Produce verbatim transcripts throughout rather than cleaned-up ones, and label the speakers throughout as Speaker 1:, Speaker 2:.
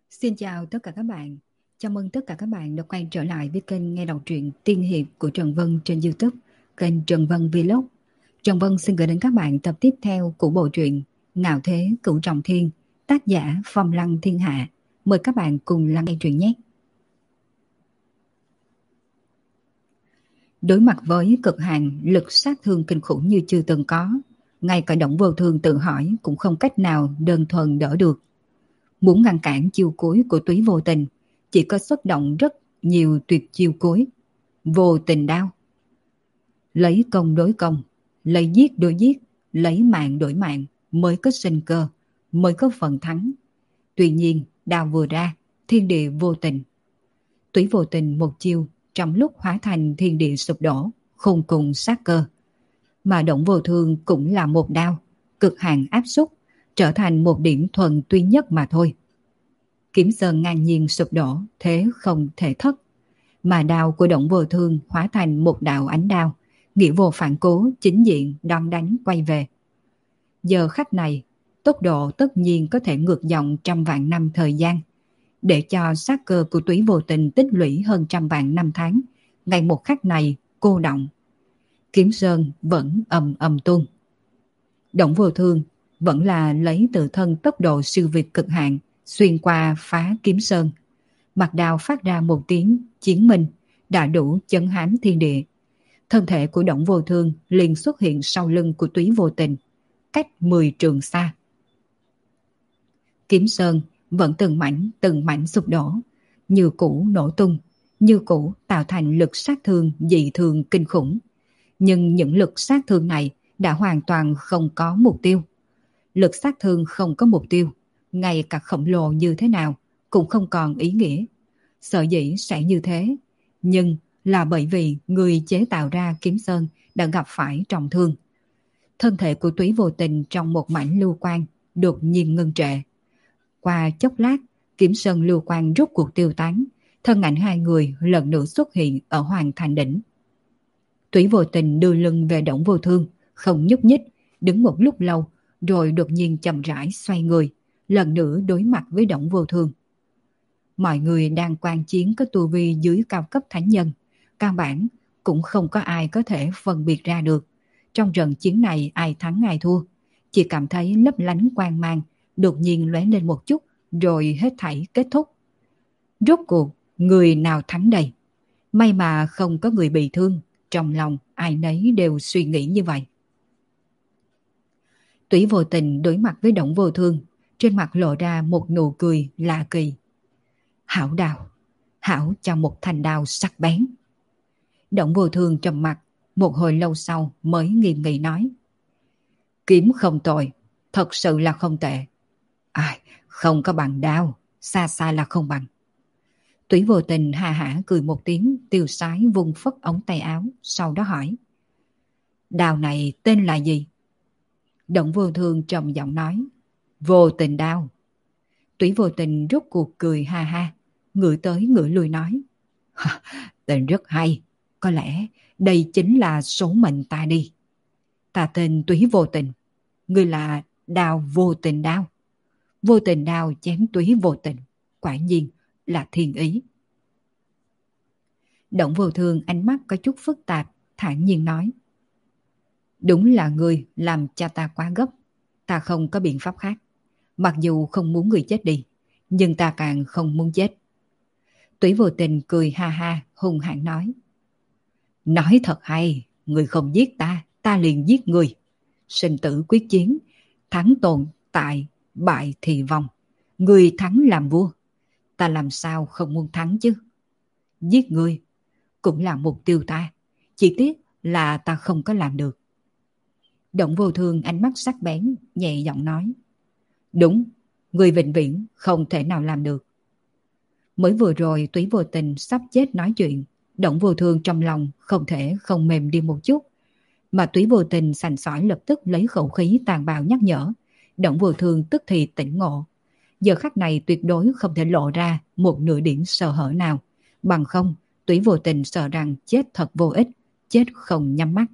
Speaker 1: Xin chào tất cả các bạn. Chào mừng tất cả các bạn đã quay trở lại với kênh nghe đọc truyện tiên hiệp của Trần Vân trên YouTube, kênh Trần Vân Vlog. Trần Vân xin gửi đến các bạn tập tiếp theo của bộ truyện Ngạo Thế Cửu Trọng Thiên, tác giả Phong Lăng Thiên Hạ. Mời các bạn cùng lắng nghe truyện nhé. Đối mặt với cực hạn lực sát thương kinh khủng như chưa từng có, ngay cả Đổng Vô Thương tự hỏi cũng không cách nào đơn thuần đỡ được. Muốn ngăn cản chiêu cuối của Túy Vô Tình, chỉ có xuất động rất nhiều tuyệt chiêu cuối. Vô tình đao. Lấy công đối công, lấy giết đối giết, lấy mạng đổi mạng mới có sinh cơ, mới có phần thắng. Tuy nhiên, đao vừa ra, thiên địa vô tình. Túy Vô Tình một chiêu, trong lúc hóa thành thiên địa sụp đổ, khôn cùng sát cơ. Mà Đổng Vô Thương cũng là một đao, cực hạn áp xúc, trở thành một điểm thuần duy nhất mà thôi. Kiếm sơn ngang nhiên sụp đổ, thế không thể thất. Mà đao của Đổng Vô Thương hóa thành một đạo ánh đao, nghĩa vô phản cố, chính diện đòn đánh quay về. Giờ khắc này, tốc độ tất nhiên có thể ngược dòng trăm vạn năm thời gian, để cho sát cơ của Túy Vô Tình tích lũy hơn trăm vạn năm tháng, ngày một khắc này cô động. Kiếm sơn vẫn ầm ầm tuôn. Đổng Vô Thương vẫn là lấy tự thân tốc độ siêu việt cực hạn, xuyên qua phá kiếm sơn. Mặt đao phát ra một tiếng chiến minh, đã đủ chấn hám thiên địa. Thân thể của Đổng Vô Thương liền xuất hiện sau lưng của Túy Vô Tình, cách mười trượng xa. Kiếm sơn vẫn từng mảnh từng mảnh sụp đổ, như cũ nổ tung, như cũ tạo thành lực sát thương dị thường kinh khủng. Nhưng những lực sát thương này đã hoàn toàn không có mục tiêu. Lực sát thương không có mục tiêu, ngay cả khổng lồ như thế nào cũng không còn ý nghĩa. Sở dĩ sẽ như thế, nhưng là bởi vì người chế tạo ra kiếm sơn đã gặp phải trọng thương. Thân thể của Túy Vô Tình trong một mảnh lưu quang đột nhiên ngưng trệ. Qua chốc lát, kiếm sơn lưu quang rút cuộc tiêu tán, thân ảnh hai người lần nữa xuất hiện ở Hoàng Thành Đỉnh. Túy Vô Tình đưa lưng về Đổng Vô Thương, không nhúc nhích, đứng một lúc lâu, rồi đột nhiên chậm rãi xoay người, lần nữa đối mặt với Đổng Vô Thương. Mọi người đang quan chiến có tu vi dưới cao cấp thánh nhân, căn bản cũng không có ai có thể phân biệt ra được trong trận chiến này ai thắng ai thua. Chỉ cảm thấy lấp lánh quang mang đột nhiên lóe lên một chút, rồi hết thảy kết thúc. Rốt cuộc người nào thắng đây? May mà không có người bị thương, trong lòng ai nấy đều suy nghĩ như vậy. Túy Vô Tình đối mặt với Đổng Vô Thương, trên mặt lộ ra một nụ cười lạ kỳ. Hảo đào, hảo cho một thanh đao sắc bén. Đổng Vô Thương trầm mặt, một hồi lâu sau mới nghiêm nghị nói. Kiếm không tồi, thật sự là không tệ. Ai, không có bằng đao, xa xa là không bằng. Túy Vô Tình hà hả cười một tiếng, tiêu sái vung phất ống tay áo, sau đó hỏi. Đao này tên là gì? Đổng Vô Thương trầm giọng nói. Vô Tình đao. Túy Vô Tình rút cuộc cười ha ha, ngửa tới ngửa lui nói. Tên rất hay, có lẽ đây chính là số mệnh ta đi. Ta tên Túy Vô Tình, ngươi là đao vô tình đao. Vô tình đao chém Túy Vô Tình, quả nhiên là thiên ý. Đổng Vô Thương ánh mắt có chút phức tạp, thản nhiên nói. Đúng là ngươi làm cho ta quá gấp, ta không có biện pháp khác. Mặc dù không muốn người chết đi, nhưng ta càng không muốn chết. Túy Vô Tình cười ha ha, hung hãn nói. Nói thật hay, người không giết ta, ta liền giết người. Sinh tử quyết chiến, thắng tồn tại, bại thì vong. Người thắng làm vua, ta làm sao không muốn thắng chứ. Giết người cũng là mục tiêu ta, chỉ tiếc là ta không có làm được. Đổng Vô Thương ánh mắt sắc bén, nhẹ giọng nói. Đúng, người vĩnh viễn không thể nào làm được. Mới vừa rồi Túy Vô Tình sắp chết nói chuyện, Đổng Vô Thương trong lòng không thể không mềm đi một chút. Mà Túy Vô Tình sành sỏi lập tức lấy khẩu khí tàn bạo nhắc nhở. Đổng Vô Thương tức thì tỉnh ngộ. Giờ khắc này tuyệt đối không thể lộ ra một nửa điểm sơ hở nào. Bằng không, Túy Vô Tình sợ rằng chết thật vô ích, chết không nhắm mắt.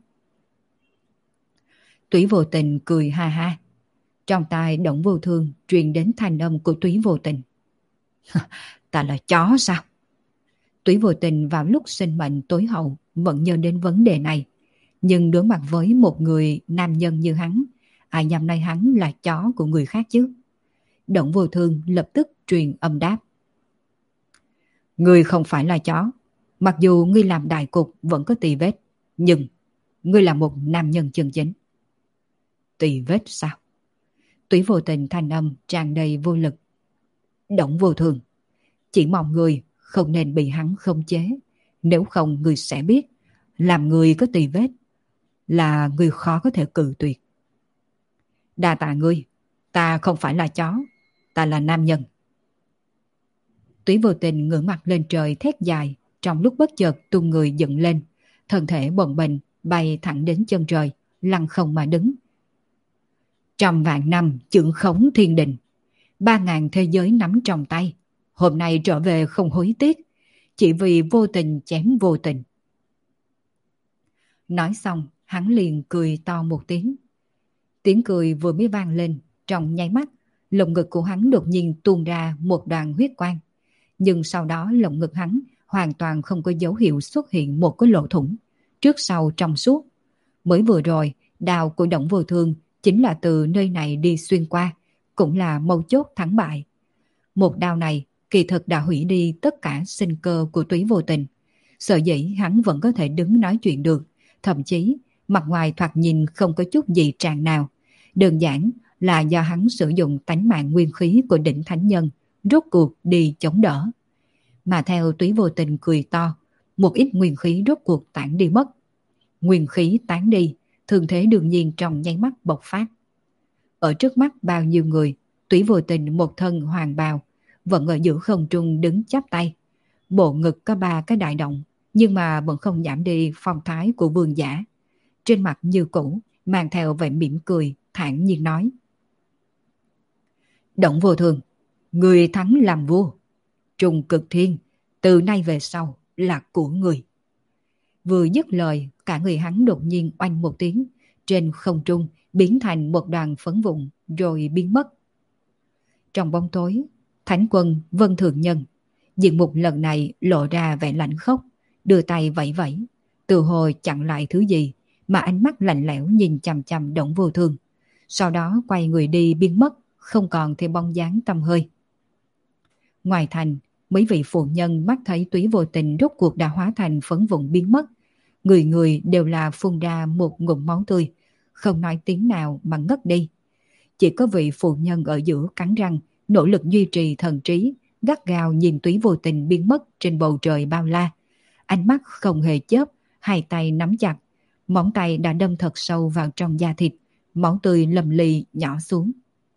Speaker 1: Túy Vô Tình cười ha ha. Trong tai Đổng Vô Thương truyền đến thanh âm của Túy Vô Tình. Ta là chó sao? Túy Vô Tình vào lúc sinh mệnh tối hậu vẫn nhớ đến vấn đề này. Nhưng đối mặt với một người nam nhân như hắn, ai dám nói hắn là chó của người khác chứ? Động Vô Thương lập tức truyền âm đáp. Ngươi không phải là chó. Mặc dù ngươi làm đại cục vẫn có tì vết, nhưng ngươi là một nam nhân chân chính. Tì vết sao? Túy Vô Tình thanh âm tràn đầy vô lực. Động Vô Thương, chỉ mong người không nên bị hắn khống chế. Nếu không người sẽ biết, làm người có tì vết là người khó có thể cự tuyệt. Đa tạ ngươi, ta không phải là chó, ta là nam nhân. Túy Vô Tình ngửa mặt lên trời thét dài, trong lúc bất chợt tung người dựng lên, thân thể bồng bềnh bay thẳng đến chân trời, lăng không mà đứng. Trăm vạn năm chưởng khống thiên đình, ba ngàn thế giới nắm trong tay, hôm nay trở về không hối tiếc, chỉ vì vô tình chém vô tình. Nói xong, hắn liền cười to một tiếng. Tiếng cười vừa mới vang lên, trong nháy mắt, lồng ngực của hắn đột nhiên tuôn ra một đoàn huyết quang. Nhưng sau đó lồng ngực hắn hoàn toàn không có dấu hiệu xuất hiện một cái lỗ thủng, trước sau trong suốt. Mới vừa rồi, đao của Động Vô Thương chính là từ nơi này đi xuyên qua, cũng là mấu chốt thắng bại. Một đao này kỳ thực đã hủy đi tất cả sinh cơ của Túy Vô Tình. Sở dĩ hắn vẫn có thể đứng nói chuyện được, thậm chí mặt ngoài thoạt nhìn không có chút gì tràn nào. Đơn giản là do hắn sử dụng tánh mạng nguyên khí của đỉnh thánh nhân, rốt cuộc đi chống đỡ. Mà theo Túy Vô Tình cười to, một ít nguyên khí rốt cuộc tản đi mất. Nguyên khí tán đi, thương thế đương nhiên trong nháy mắt bộc phát. Ở trước mắt bao nhiêu người, Túy Vô Tình một thân hoàng bào, vẫn ở giữa không trung đứng chắp tay. Bộ ngực có ba cái đại động, nhưng mà vẫn không giảm đi phong thái của vương giả. Trên mặt như cũ, mang theo vẻ mỉm cười, thản nhiên nói. Động Vô Thường, người thắng làm vua. Trùng Cực Thiên, từ nay về sau là của người. Vừa dứt lời, cả người hắn đột nhiên oanh một tiếng, trên không trung biến thành một đoàn phấn vụn rồi biến mất. Trong bóng tối, Thánh Quân Vân Thường Nhân diện mục lần này lộ ra vẻ lạnh khốc, đưa tay vẫy vẫy, từ hồi chặn lại thứ gì mà ánh mắt lạnh lẽo nhìn chằm chằm Động Vô Thương, sau đó quay người đi biến mất, không còn thêm bóng dáng tăm hơi. Ngoài thành, mấy vị phụ nhân mắt thấy Túy Vô Tình rốt cuộc đã hóa thành phấn vụn biến mất, người người đều là phun ra một ngụm máu tươi, không nói tiếng nào mà ngất đi. Chỉ có vị phụ nhân ở giữa cắn răng, nỗ lực duy trì thần trí, gắt gao nhìn Túy Vô Tình biến mất trên bầu trời bao la. Ánh mắt không hề chớp, hai tay nắm chặt, móng tay đã đâm thật sâu vào trong da thịt, máu tươi lầm lì nhỏ xuống.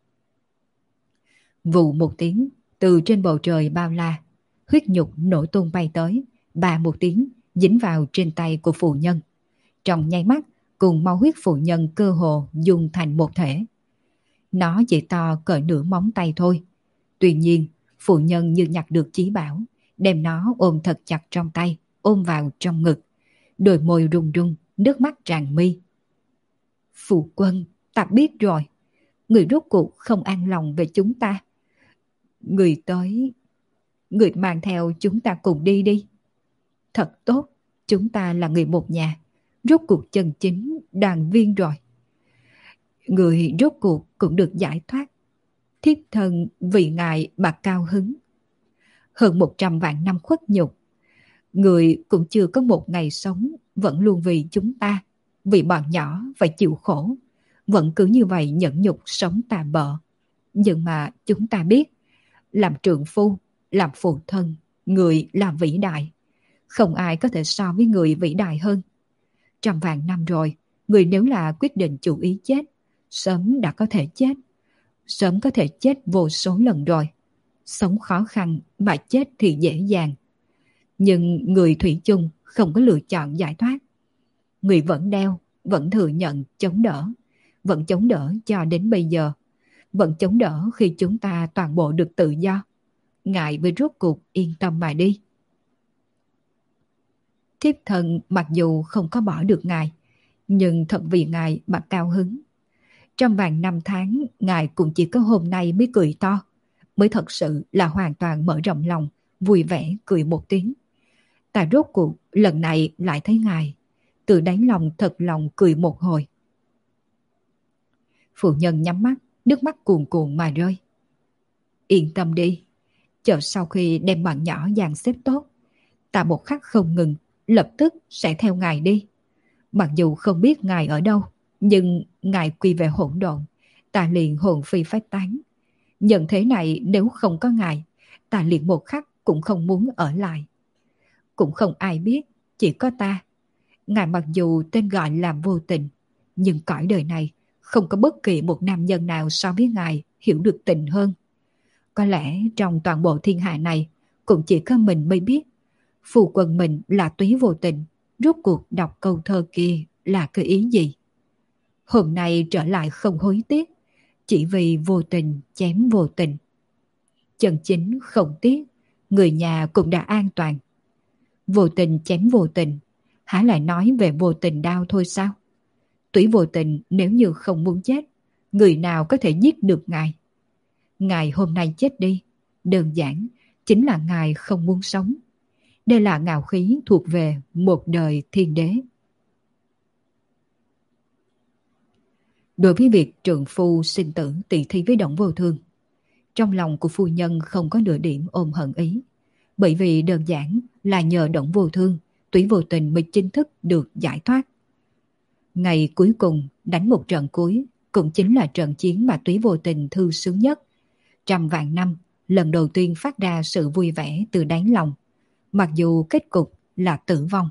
Speaker 1: Vù một tiếng, từ trên bầu trời bao la, huyết nhục nổ tung bay tới, bà một tiếng dính vào trên tay của phụ nhân. Trong nháy mắt, cùng máu huyết phụ nhân cơ hồ dùng thành một thể. Nó chỉ to cỡ nửa móng tay thôi. Tuy nhiên, phụ nhân như nhặt được chí bảo, đem nó ôm thật chặt trong tay, ôm vào trong ngực. Đôi môi run run, nước mắt tràn mi. Phụ quân, ta biết rồi. Người rốt cuộc không an lòng về chúng ta. Người tới, người mang theo chúng ta cùng đi đi. Thật tốt, chúng ta là người một nhà, rốt cuộc chân chính đoàn viên rồi. Người rốt cuộc cũng được giải thoát. Thiếp thân vì ngài mà cao hứng. Hơn một trăm vạn năm khuất nhục, người cũng chưa có một ngày sống, vẫn luôn vì chúng ta, vì bọn nhỏ phải chịu khổ, vẫn cứ như vậy nhẫn nhục sống tạm bợ. Nhưng mà chúng ta biết, làm trượng phu, làm phụ thân, người là vĩ đại. Không ai có thể so với người vĩ đại hơn. Trăm vạn năm rồi, người nếu là quyết định chủ ý chết, sớm đã có thể chết. Sớm có thể chết vô số lần rồi. Sống khó khăn mà chết thì dễ dàng. Nhưng người thủy chung không có lựa chọn giải thoát. Người vẫn đeo, vẫn thừa nhận chống đỡ. Vẫn chống đỡ cho đến bây giờ. Vẫn chống đỡ khi chúng ta toàn bộ được tự do. Ngài với rốt cuộc yên tâm mà đi. Thiếp thân mặc dù không có bỏ được ngài, nhưng thật vì ngài mà cao hứng. Trong vàng năm tháng, ngài cũng chỉ có hôm nay mới cười to. mới thật sự là hoàn toàn mở rộng lòng, vui vẻ cười một tiếng. Ta rốt cuộc lần này lại thấy ngài, từ đáy lòng thật lòng cười một hồi. Phụ nhân nhắm mắt, nước mắt cuồn cuộn mà rơi. Yên tâm đi, chờ sau khi đem bạn nhỏ dàn xếp tốt, ta một khắc không ngừng, lập tức sẽ theo ngài đi. Mặc dù không biết ngài ở đâu, nhưng ngài quy về hỗn độn, ta liền hồn phi phách tán. Nhận thế này nếu không có ngài, ta liền một khắc cũng không muốn ở lại. Cũng không ai biết, chỉ có ta. Ngài mặc dù tên gọi là Vô Tình, nhưng cõi đời này không có bất kỳ một nam nhân nào so với ngài hiểu được tình hơn. Có lẽ trong toàn bộ thiên hạ này, cũng chỉ có mình mới biết phu quân mình là Túy Vô Tình, rốt cuộc đọc câu thơ kia là cái ý gì. Hôm nay trở lại không hối tiếc, chỉ vì vô tình chém vô tình. Chân chính không tiếc, người nhà cũng đã an toàn. Vô tình chém vô tình, há lại nói về vô tình đau thôi sao? Túy Vô Tình nếu như không muốn chết, người nào có thể giết được ngài? Ngài hôm nay chết đi, đơn giản chính là ngài không muốn sống. Đây là ngạo khí thuộc về một đời thiên đế. Đối với việc trượng phu sinh tử tỷ thí với Đổng Vô Thương, trong lòng của phu nhân không có nửa điểm ôm hận ý, bởi vì đơn giản là nhờ Đổng Vô Thương, Túy Vô Tình mới chính thức được giải thoát. Ngày cuối cùng đánh một trận cuối, cũng chính là trận chiến mà Túy Vô Tình thư sướng nhất. Trăm vạn năm, lần đầu tiên phát ra sự vui vẻ từ đáy lòng, mặc dù kết cục là tử vong.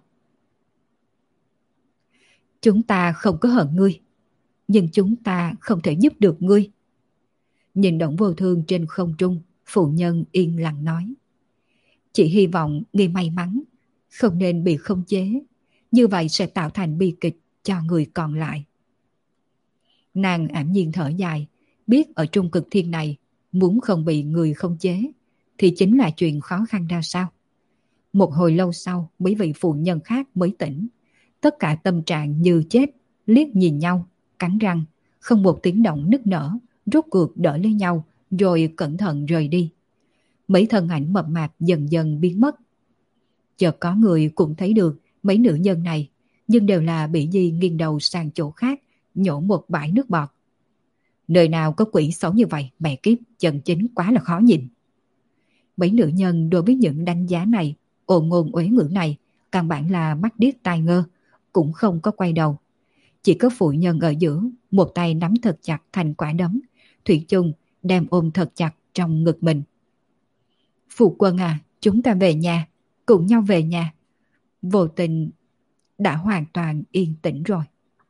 Speaker 1: Chúng ta không có hận ngươi, nhưng chúng ta không thể giúp được ngươi. Nhìn Đổng Vô Thương trên không trung, phụ nhân yên lặng nói. Chỉ hy vọng ngươi may mắn, không nên bị khống chế, như vậy sẽ tạo thành bi kịch cho người còn lại. Nàng ảm nhiên thở dài, biết ở trung cực thiên này, muốn không bị người khống chế, thì chính là chuyện khó khăn ra sao. Một hồi lâu sau, mấy vị phụ nhân khác mới tỉnh. Tất cả tâm trạng như chết, liếc nhìn nhau, cắn răng, không một tiếng động nức nở, rốt cuộc đỡ lấy nhau, rồi cẩn thận rời đi. Mấy thân ảnh mập mạp dần dần biến mất. Chợt có người cũng thấy được mấy nữ nhân này, nhưng đều là bị Di nghiêng đầu sang chỗ khác, nhổ một bãi nước bọt. Nơi nào có quỷ xấu như vậy, mẹ kiếp, chân chính quá là khó nhìn. Mấy nữ nhân đối với những đánh giá này, ồn ngôn uế ngữ này, căn bản là mắt điếc tai ngơ, cũng không có quay đầu. Chỉ có phụ nhân ở giữa, một tay nắm thật chặt thành quả đấm, thủy chung đem ôm thật chặt trong ngực mình. Phụ quân à, chúng ta về nhà, cùng nhau về nhà. Vô Tình đã hoàn toàn yên tĩnh rồi.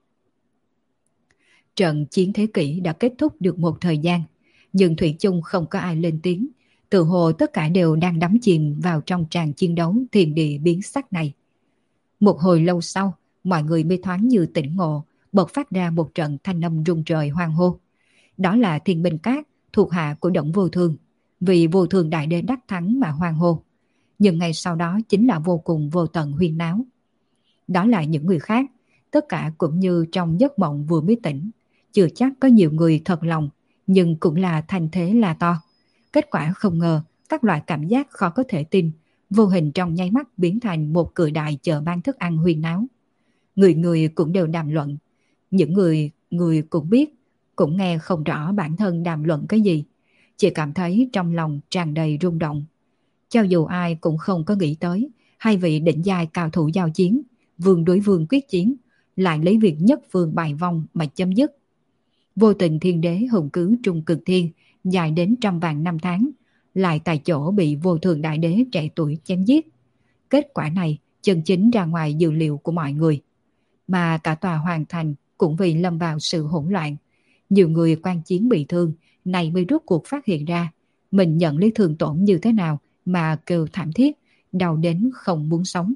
Speaker 1: Trận chiến thế kỷ đã kết thúc được một thời gian, nhưng thủy chung không có ai lên tiếng. Tự hồ tất cả đều đang đắm chìm vào trong tràng chiến đấu thiên địa biến sắc này. Một hồi lâu sau, mọi người mới thoáng như tỉnh ngộ, bật phát ra một trận thanh âm rung trời hoang hô. Đó là Thiên Binh Các, thuộc hạ của Đổng Vô Thương, vì Vô Thương đại đế đắc thắng mà hoang hô. Nhưng ngay sau đó chính là vô cùng vô tận huyên náo. Đó là những người khác, tất cả cũng như trong giấc mộng vừa mới tỉnh. Chưa chắc có nhiều người thật lòng, nhưng cũng là thành thế là to. Kết quả không ngờ, các loại cảm giác khó có thể tin, vô hình trong nháy mắt biến thành một cự đại chợ bán thức ăn huyên náo. Người người cũng đều đàm luận. Những người, người cũng biết, cũng nghe không rõ bản thân đàm luận cái gì. Chỉ cảm thấy trong lòng tràn đầy rung động. Cho dù ai cũng không có nghĩ tới, hai vị đỉnh giai cao thủ giao chiến, vương đối vương quyết chiến, lại lấy việc nhất phương bại vong mà chấm dứt. Vô Tình thiên đế hùng cứ trung cực thiên, dài đến trăm vạn năm tháng, lại tại chỗ bị Vô Thường đại đế trẻ tuổi chém giết. Kết quả này chân chính ra ngoài dự liệu của mọi người. Mà cả tòa hoàng thành cũng vì lâm vào sự hỗn loạn. Nhiều người quan chiến bị thương, này mới rốt cuộc phát hiện ra, mình nhận lấy thương tổn như thế nào mà kêu thảm thiết, đau đến không muốn sống.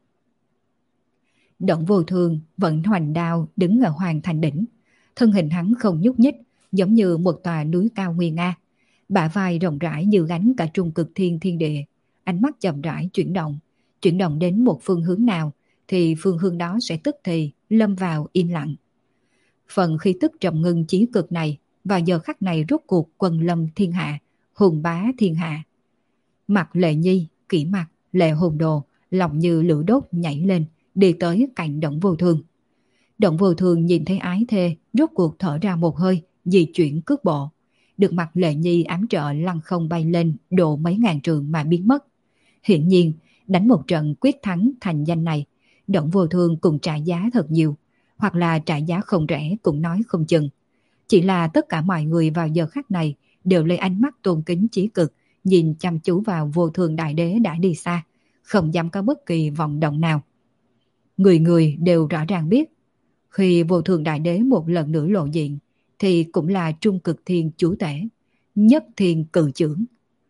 Speaker 1: Đổng Vô Thương vẫn hoành đao đứng ở hoàng thành đỉnh. Thân hình hắn không nhúc nhích, giống như một tòa núi cao nguy nga. Bả vai rộng rãi như gánh cả trung cực thiên thiên địa. Ánh mắt chậm rãi chuyển động. Chuyển động đến một phương hướng nào, thì phương hướng đó sẽ tức thì lâm vào im lặng. Phần khí tức trầm ngưng chí cực này, vào giờ khắc này rốt cuộc quần lâm thiên hạ, hùng bá thiên hạ. Mặt Lệ Nhi, Kỷ Mặc, Lệ Hồn Đồ, lòng như lửa đốt nhảy lên, đi tới cạnh Đổng Vô Thương. Đổng Vô Thương nhìn thấy ái thê, rốt cuộc thở ra một hơi, di chuyển cước bộ. Được Mặt Lệ Nhi ám trợ lăn không bay lên, độ mấy ngàn trường mà biến mất. Hiển nhiên, đánh một trận quyết thắng thành danh này, Đổng Vô Thương cùng trả giá thật nhiều, hoặc là trả giá không rẻ cũng nói không chừng. Chỉ là tất cả mọi người vào giờ khắc này đều lấy ánh mắt tôn kính chí cực, nhìn chăm chú vào Vô Thương Đại Đế đã đi xa, không dám có bất kỳ vọng động nào. Người người đều rõ ràng biết, khi Vô Thương Đại Đế một lần nữa lộ diện, thì cũng là Trung Cực Thiên Chúa Tể, Nhất Thiên Cự Trưởng.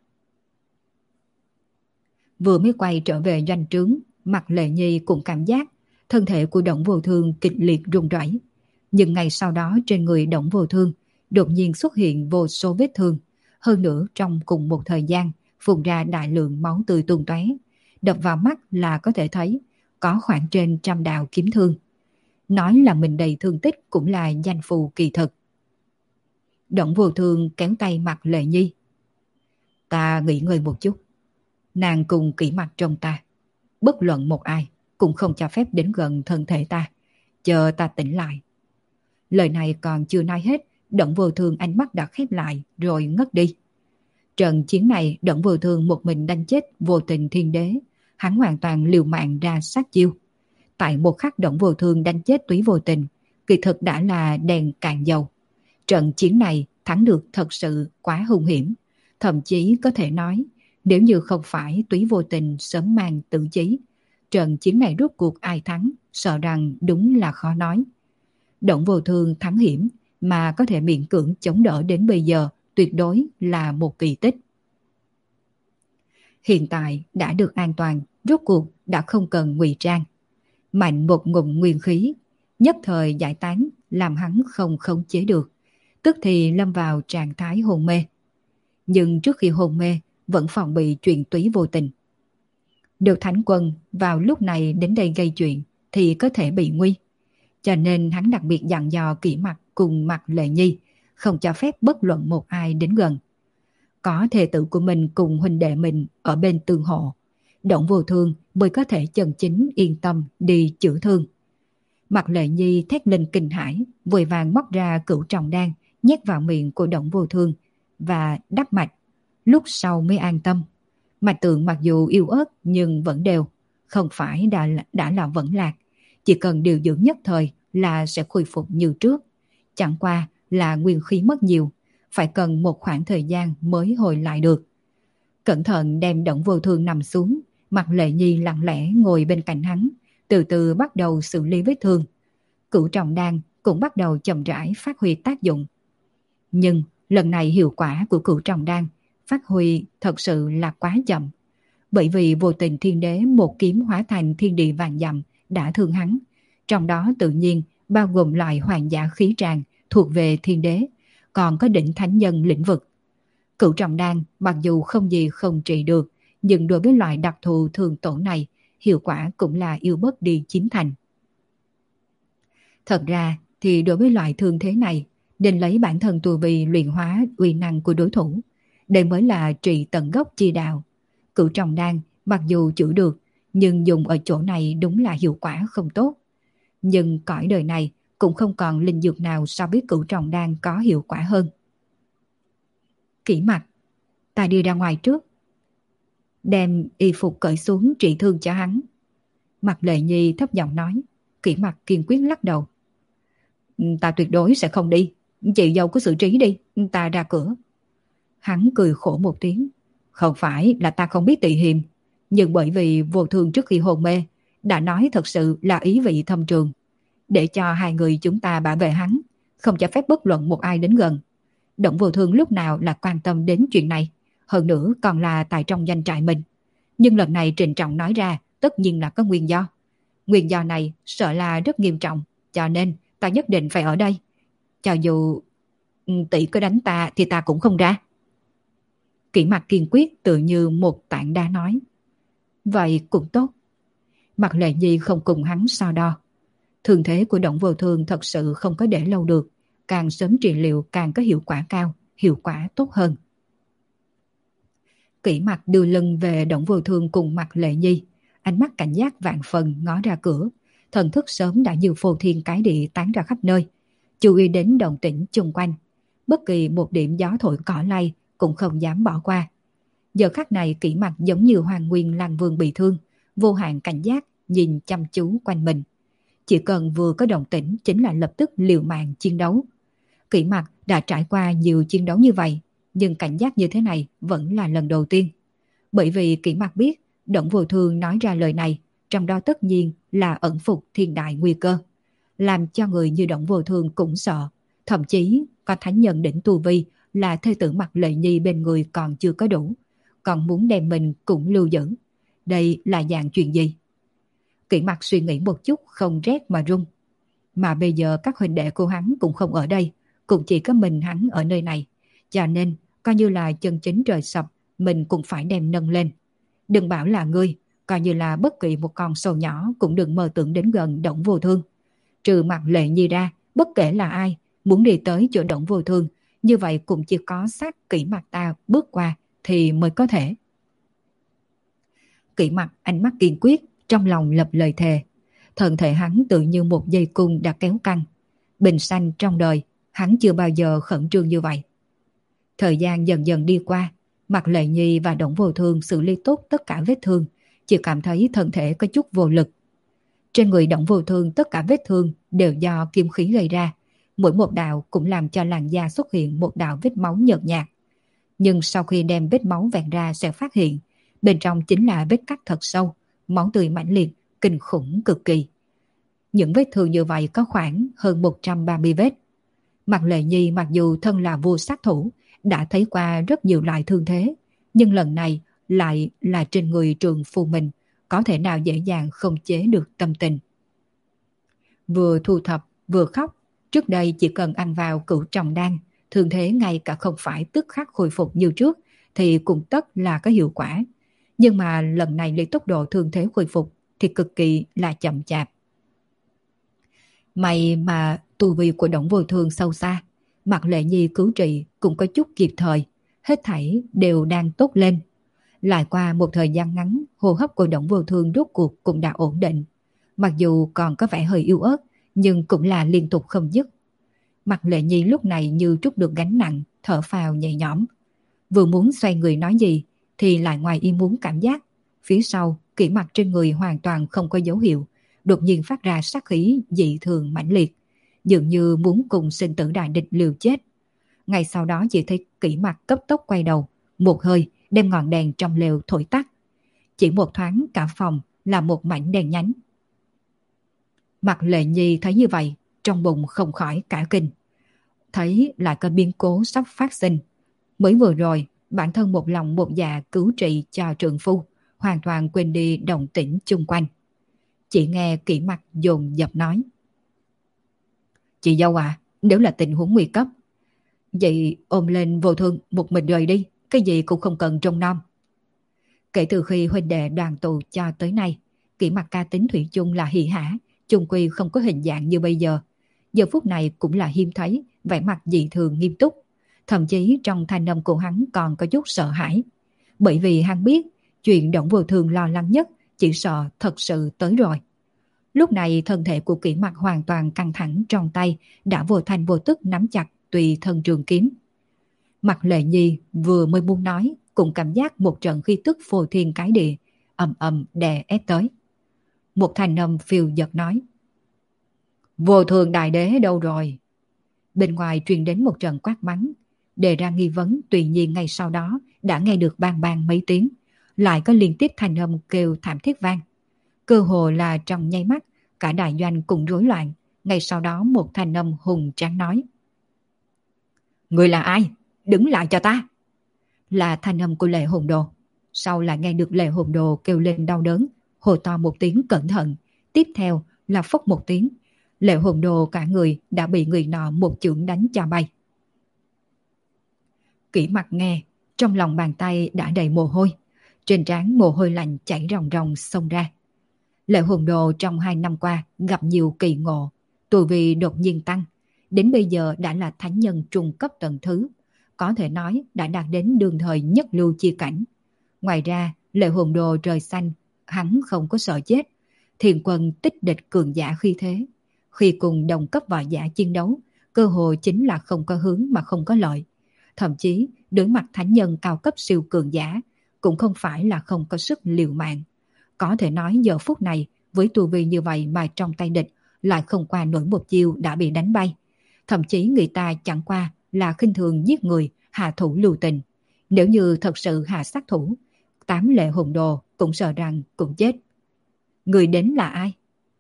Speaker 1: Vừa mới quay trở về doanh trướng, Mặt Lệ Nhi cũng cảm giác thân thể của Đổng Vô Thương kịch liệt run rẩy. Nhưng ngày sau đó trên người Đổng Vô Thương đột nhiên xuất hiện vô số vết thương, hơn nữa trong cùng một thời gian phun ra đại lượng máu tươi tuôn tóe, đập vào mắt là có thể thấy có khoảng trên trăm đạo kiếm thương. Nói là mình đầy thương tích cũng là danh phù kỳ thực. Đổng Vô Thương kéo tay Mặt Lệ Nhi. Ta nghỉ ngơi một chút. Nàng cùng Kỷ Mặc trong ta, bất luận một ai cũng không cho phép đến gần thân thể ta, chờ ta tỉnh lại. Lời này còn chưa nói hết, Đổng Vô Thương ánh mắt đã khép lại rồi ngất đi. Trận chiến này Đổng Vô Thương một mình đánh chết Vô Tình Thiên Đế, hắn hoàn toàn liều mạng ra sát chiêu. Tại một khắc Đổng Vô Thương đánh chết Túy Vô Tình, kỳ thực đã là đèn cạn dầu. Trận chiến này thắng được thật sự quá hung hiểm, thậm chí có thể nói nếu như không phải Túy Vô Tình sớm mang tự chí, trận chiến này rốt cuộc ai thắng, sợ rằng đúng là khó nói. Đổng Vô Thương thắng hiểm mà có thể miễn cưỡng chống đỡ đến bây giờ, tuyệt đối là một kỳ tích. Hiện tại đã được an toàn, rốt cuộc đã không cần ngụy trang. Mạnh một ngụm nguyên khí, nhất thời giải tán, làm hắn không khống chế được, tức thì lâm vào trạng thái hôn mê. Nhưng trước khi hôn mê, vẫn phòng bị chuyện Túy Vô Tình. Được Thánh Quân vào lúc này đến đây gây chuyện thì có thể bị nguy. Cho nên hắn đặc biệt dặn dò Kỷ Mặc cùng Mặt Lệ Nhi không cho phép bất luận một ai đến gần. Có thê tử của mình cùng huynh đệ mình ở bên tương hộ, Đổng Vô Thương mới có thể chân chính yên tâm đi chữa thương. Mặt Lệ Nhi thét lên kinh hãi, vội vàng móc ra Cửu Trọng Đan nhét vào miệng của Đổng Vô Thương và đắp mạch, lúc sau mới an tâm. Mạch tượng mặc dù yếu ớt nhưng vẫn đều, không phải đã, đã là vẫn lạc, chỉ cần điều dưỡng nhất thời là sẽ khôi phục như trước. Chẳng qua là nguyên khí mất nhiều, phải cần một khoảng thời gian mới hồi lại được. Cẩn thận đem Đổng Vô Thương nằm xuống, Mặt Lệ Nhi lặng lẽ ngồi bên cạnh hắn, từ từ bắt đầu xử lý vết thương. Cửu Trọng Đan cũng bắt đầu chậm rãi phát huy tác dụng. Nhưng lần này hiệu quả của Cửu Trọng Đan phát huy thật sự là quá chậm, bởi vì Vô Tình Thiên Đế một kiếm hóa thành thiên địa vạn dặm đã thương hắn, trong đó tự nhiên bao gồm loại hoàng giả khí tràng thuộc về thiên đế, còn có đỉnh thánh nhân lĩnh vực. Cửu Trọng Đan mặc dù không gì không trị được, nhưng đối với loại đặc thù thường tổn này, hiệu quả cũng là yếu bớt đi chín thành. Thật ra thì đối với loại thương thế này, nên lấy bản thân tu vi luyện hóa uy năng của đối thủ. Đây mới là trị tận gốc chi đạo. Cửu Trọng Đan mặc dù chữa được, nhưng dùng ở chỗ này đúng là hiệu quả không tốt. Nhưng cõi đời này cũng không còn linh dược nào so với Cửu Trọng Đan có hiệu quả hơn. Kỷ Mặc, ta đi ra ngoài trước. Đem y phục cởi xuống trị thương cho hắn. Mặt Lệ Nhi thấp giọng nói. Kỷ Mặc kiên quyết lắc đầu. Ta tuyệt đối sẽ không đi. Chị dâu cứ xử trí đi, ta ra cửa. Hắn cười khổ một tiếng. Không phải là ta không biết tị hiềm, nhưng bởi vì Vô Thương trước khi hôn mê đã nói thật sự là ý vị thâm trường, để cho hai người chúng ta bảo vệ hắn, không cho phép bất luận một ai đến gần. Đổng Vô Thương lúc nào là quan tâm đến chuyện này, hơn nữa còn là tại trong doanh trại mình. Nhưng lần này trịnh trọng nói ra tất nhiên là có nguyên do. Nguyên do này sợ là rất nghiêm trọng, cho nên ta nhất định phải ở đây. Cho dù tỷ có đánh ta thì ta cũng không ra. Kỷ Mặc kiên quyết tự như một tảng đá nói. Vậy cũng tốt. Mặt Lệ Nhi không cùng hắn so đo. Thương thế của Đổng Vô Thương thật sự không có để lâu được, càng sớm trị liệu càng có hiệu quả cao, hiệu quả tốt hơn. Kỷ Mặc đưa lưng về Đổng Vô Thương cùng Mạc Lệ Nhi, ánh mắt cảnh giác vạn phần ngó ra cửa, thần thức sớm đã như phô thiên cái địa tán ra khắp nơi, chú ý đến động tĩnh chung quanh, bất kỳ một điểm gió thổi cỏ lay cũng không dám bỏ qua. Giờ khắc này Kỷ Mặc giống như Hoàng Nguyên Lang Vương bị thương, vô hạn cảnh giác nhìn chăm chú quanh mình. Chỉ cần vừa có động tĩnh chính là lập tức liều mạng chiến đấu. Kỷ Mặc đã trải qua nhiều chiến đấu như vậy, nhưng cảnh giác như thế này vẫn là lần đầu tiên. Bởi vì Kỷ Mặc biết Đổng Vô Thương nói ra lời này, trong đó tất nhiên là ẩn phục thiên đại nguy cơ, làm cho người như Đổng Vô Thương cũng sợ. Thậm chí có thánh nhân đỉnh tu vi là thê tử Mạc Lệ Nhi bên người còn chưa có đủ, còn muốn đem mình cũng lưu giữ. Đây là dạng chuyện gì? Kỷ Mặc suy nghĩ một chút không rét mà run. Mà bây giờ các huynh đệ của hắn cũng không ở đây, cũng chỉ có mình hắn ở nơi này, cho nên coi như là chân chính trời sập mình cũng phải đem nâng lên. Đừng bảo là ngươi, coi như là bất kỳ một con sâu nhỏ cũng đừng mơ tưởng đến gần Đổng Vô Thương. Trừ Mạc Lệ Nhi ra, bất kể là ai muốn đi tới chỗ Đổng Vô Thương, như vậy cũng chỉ có xác Kỷ Mặc ta bước qua thì mới có thể. Kỷ Mặc ánh mắt kiên quyết, trong lòng lập lời thề. Thân thể hắn tự như một dây cung đã kéo căng. Bình sanh trong đời, hắn chưa bao giờ khẩn trương như vậy. Thời gian dần dần đi qua, Mạc Lệ Nhi và Đổng Vô Thương xử lý tốt tất cả vết thương, chỉ cảm thấy thân thể có chút vô lực. Trên người Đổng Vô Thương tất cả vết thương đều do kim khí gây ra, mỗi một đạo cũng làm cho làn da xuất hiện một đạo vết máu nhợt nhạt. Nhưng sau khi đem vết máu vẹn ra sẽ phát hiện, bên trong chính là vết cắt thật sâu, máu tươi mãnh liệt, kinh khủng cực kỳ. Những vết thương như vậy có khoảng hơn một trăm ba mươi vết. Mạc Lệ Nhi mặc dù thân là vua sát thủ, đã thấy qua rất nhiều loại thương thế, nhưng lần này lại là trên người trượng phu mình, có thể nào dễ dàng không chế được tâm tình. Vừa thu thập, vừa khóc, trước đây chỉ cần ăn vào cửu trọng đan, thương thế ngay cả không phải tức khắc khôi phục như trước, thì cũng tất là có hiệu quả. Nhưng mà lần này lấy tốc độ thương thế khôi phục thì cực kỳ là chậm chạp. May mà tu vi của Đổng Vô Thương sâu xa, Mạc Lệ Nhi cứu trị cũng có chút kịp thời, hết thảy đều đang tốt lên. Lại qua một thời gian ngắn, hô hấp của Đổng Vô Thương rốt cuộc cũng đã ổn định. Mặc dù còn có vẻ hơi yếu ớt, nhưng cũng là liên tục không dứt. Mạc Lệ Nhi lúc này như trút được gánh nặng, thở phào nhẹ nhõm. Vừa muốn xoay người nói gì, thì lại ngoài ý muốn cảm giác, phía sau, Kỷ Mặc trên người hoàn toàn không có dấu hiệu, đột nhiên phát ra sát khí dị thường mãnh liệt, dường như muốn cùng sinh tử đại địch liều chết. Ngay sau đó chỉ thấy Kỷ Mặc cấp tốc quay đầu, một hơi đem ngọn đèn trong lều thổi tắt. Chỉ một thoáng cả phòng là một mảnh đèn nhánh. Mạc Lệ Nhi thấy như vậy, trong bụng không khỏi cả kinh. Thấy lại có biến cố sắp phát sinh. Mới vừa rồi, bản thân một lòng một dạ cứu trị cho trượng phu, hoàn toàn quên đi động tĩnh chung quanh. Chỉ nghe Kỷ Mặc dồn dập nói: "Chị dâu à, nếu là tình huống nguy cấp, vậy ôm lên Vô Thương một mình rời đi, cái gì cũng không cần trông nom." Kể từ khi huynh đệ đoàn tụ cho tới nay, Kỷ Mặc ca tính thủy chung là hỉ hả, chung quy không có hình dạng như bây giờ. Giờ phút này cũng là hiếm thấy, vẻ mặt dị thường nghiêm túc. Thậm chí trong thanh âm của hắn còn có chút sợ hãi. Bởi vì hắn biết, chuyện Đổng Vô Thương lo lắng nhất chỉ sợ thật sự tới rồi. Lúc này thân thể của Kỷ Mặc hoàn toàn căng thẳng, trong tay đã vô thành vô tức nắm chặt tùy thân trường kiếm. Mạc Lệ Nhi vừa mới muốn nói, cũng cảm giác một trận khí tức phô thiên cái địa ầm ầm đè ép tới. Một thanh âm phiêu dật nói: "Vô Thường đại đế đâu rồi?" Bên ngoài truyền đến một trận quát mắng, đề ra nghi vấn. Tuy nhiên ngay sau đó đã nghe được bang bang mấy tiếng, lại có liên tiếp thanh âm kêu thảm thiết vang. Cơ hồ là trong nháy mắt, cả đại doanh cùng rối loạn. Ngay sau đó một thanh âm hùng tráng nói: "Người là ai? Đứng lại cho ta!" Là thanh âm của Lệ Hồn Đồ. Sau lại nghe được Lệ Hồn Đồ kêu lên đau đớn, hồ to một tiếng cẩn thận. Tiếp theo là phốc một tiếng, Lệ Hồn Đồ cả người đã bị người nọ một chưởng đánh cho bay. Kỷ Mặc nghe, trong lòng bàn tay đã đầy mồ hôi, trên trán mồ hôi lạnh chảy ròng ròng xông ra. Lệ Hồn Đồ trong hai năm qua gặp nhiều kỳ ngộ, tu vi đột nhiên tăng, đến bây giờ đã là thánh nhân trung cấp tầng thứ, có thể nói đã đạt đến đường thời nhất lưu chi cảnh. Ngoài ra, Lệ Hồn Đồ trời xanh, hắn không có sợ chết. Thiên quân tích địch cường giả khi thế. Khi cùng đồng cấp võ giả chiến đấu, cơ hội chính là không có hướng mà không có lợi. Thậm chí, đối mặt thánh nhân cao cấp siêu cường giả, cũng không phải là không có sức liều mạng. Có thể nói giờ phút này, với tu vi như vậy mà trong tay địch, lại không qua nổi một chiêu đã bị đánh bay. Thậm chí người ta chẳng qua là khinh thường giết người, hạ thủ lưu tình. Nếu như thật sự hạ sát thủ, tám Lệ Hồn Đồ cũng sợ rằng cũng chết. Người đến là ai?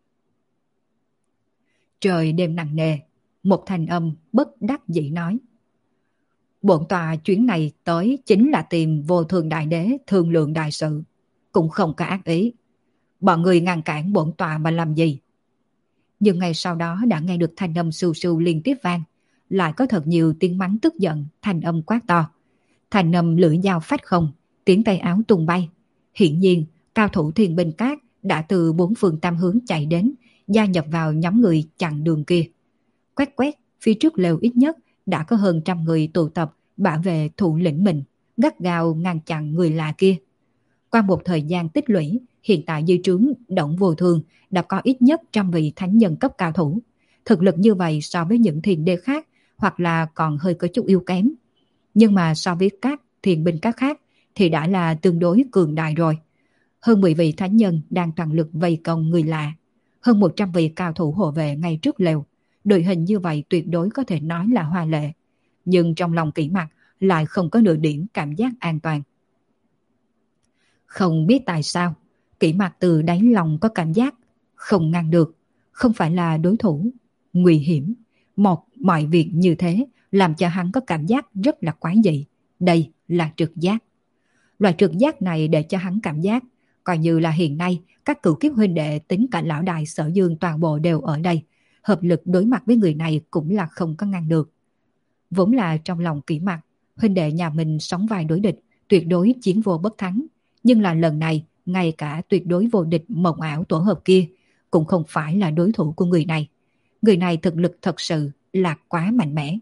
Speaker 1: Trời đêm nặng nề, một thanh âm bất đắc dĩ nói. Bổn tòa chuyến này tới chính là tìm Vô Thường Đại Đế thương lượng đại sự, cũng không có ác ý. Bọn người ngăn cản bổn tòa mà làm gì? Nhưng ngay sau đó đã nghe được thanh âm sù sù liên tiếp vang, lại có thật nhiều tiếng mắng tức giận, thanh âm quát to. Thanh âm lưỡi dao phách không, tiếng tay áo tung bay. Hiển nhiên, cao thủ Thiên Binh Các đã từ bốn phương tam hướng chạy đến, gia nhập vào nhóm người chặn đường kia. Quét quét, phía trước lều ít nhất đã có hơn trăm người tụ tập bảo vệ thủ lĩnh mình, gắt gao ngăn chặn người lạ kia. Qua một thời gian tích lũy, hiện tại dư trướng Động Vô Thường đã có ít nhất trăm vị thánh nhân cấp cao thủ. Thực lực như vậy so với những thiền đế khác hoặc là còn hơi có chút yếu kém. Nhưng mà so với các thiền binh các khác thì đã là tương đối cường đại rồi. Hơn mười vị thánh nhân đang toàn lực vây công người lạ. Hơn một trăm vị cao thủ hộ vệ ngay trước lều. Đội hình như vậy tuyệt đối có thể nói là hoa lệ. Nhưng trong lòng Kỷ Mặc lại không có nửa điểm cảm giác an toàn. Không biết tại sao, Kỷ Mặc từ đáy lòng có cảm giác không ngăn được, không phải là đối thủ, nguy hiểm. Một mọi việc như thế làm cho hắn có cảm giác rất là quái dị. Đây là trực giác. Loại trực giác này để cho hắn cảm giác coi như là hiện nay các cửu kiếp huynh đệ tính cả lão đại Sở Dương toàn bộ đều ở đây. Hợp lực đối mặt với người này cũng là không có ngăn được. Vốn là trong lòng Kỷ Mặc, huynh đệ nhà mình sóng vai đối địch, tuyệt đối chiến vô bất thắng. Nhưng là lần này, ngay cả tuyệt đối vô địch mộng ảo tổ hợp kia cũng không phải là đối thủ của người này. Người này thực lực thật sự là quá mạnh mẽ.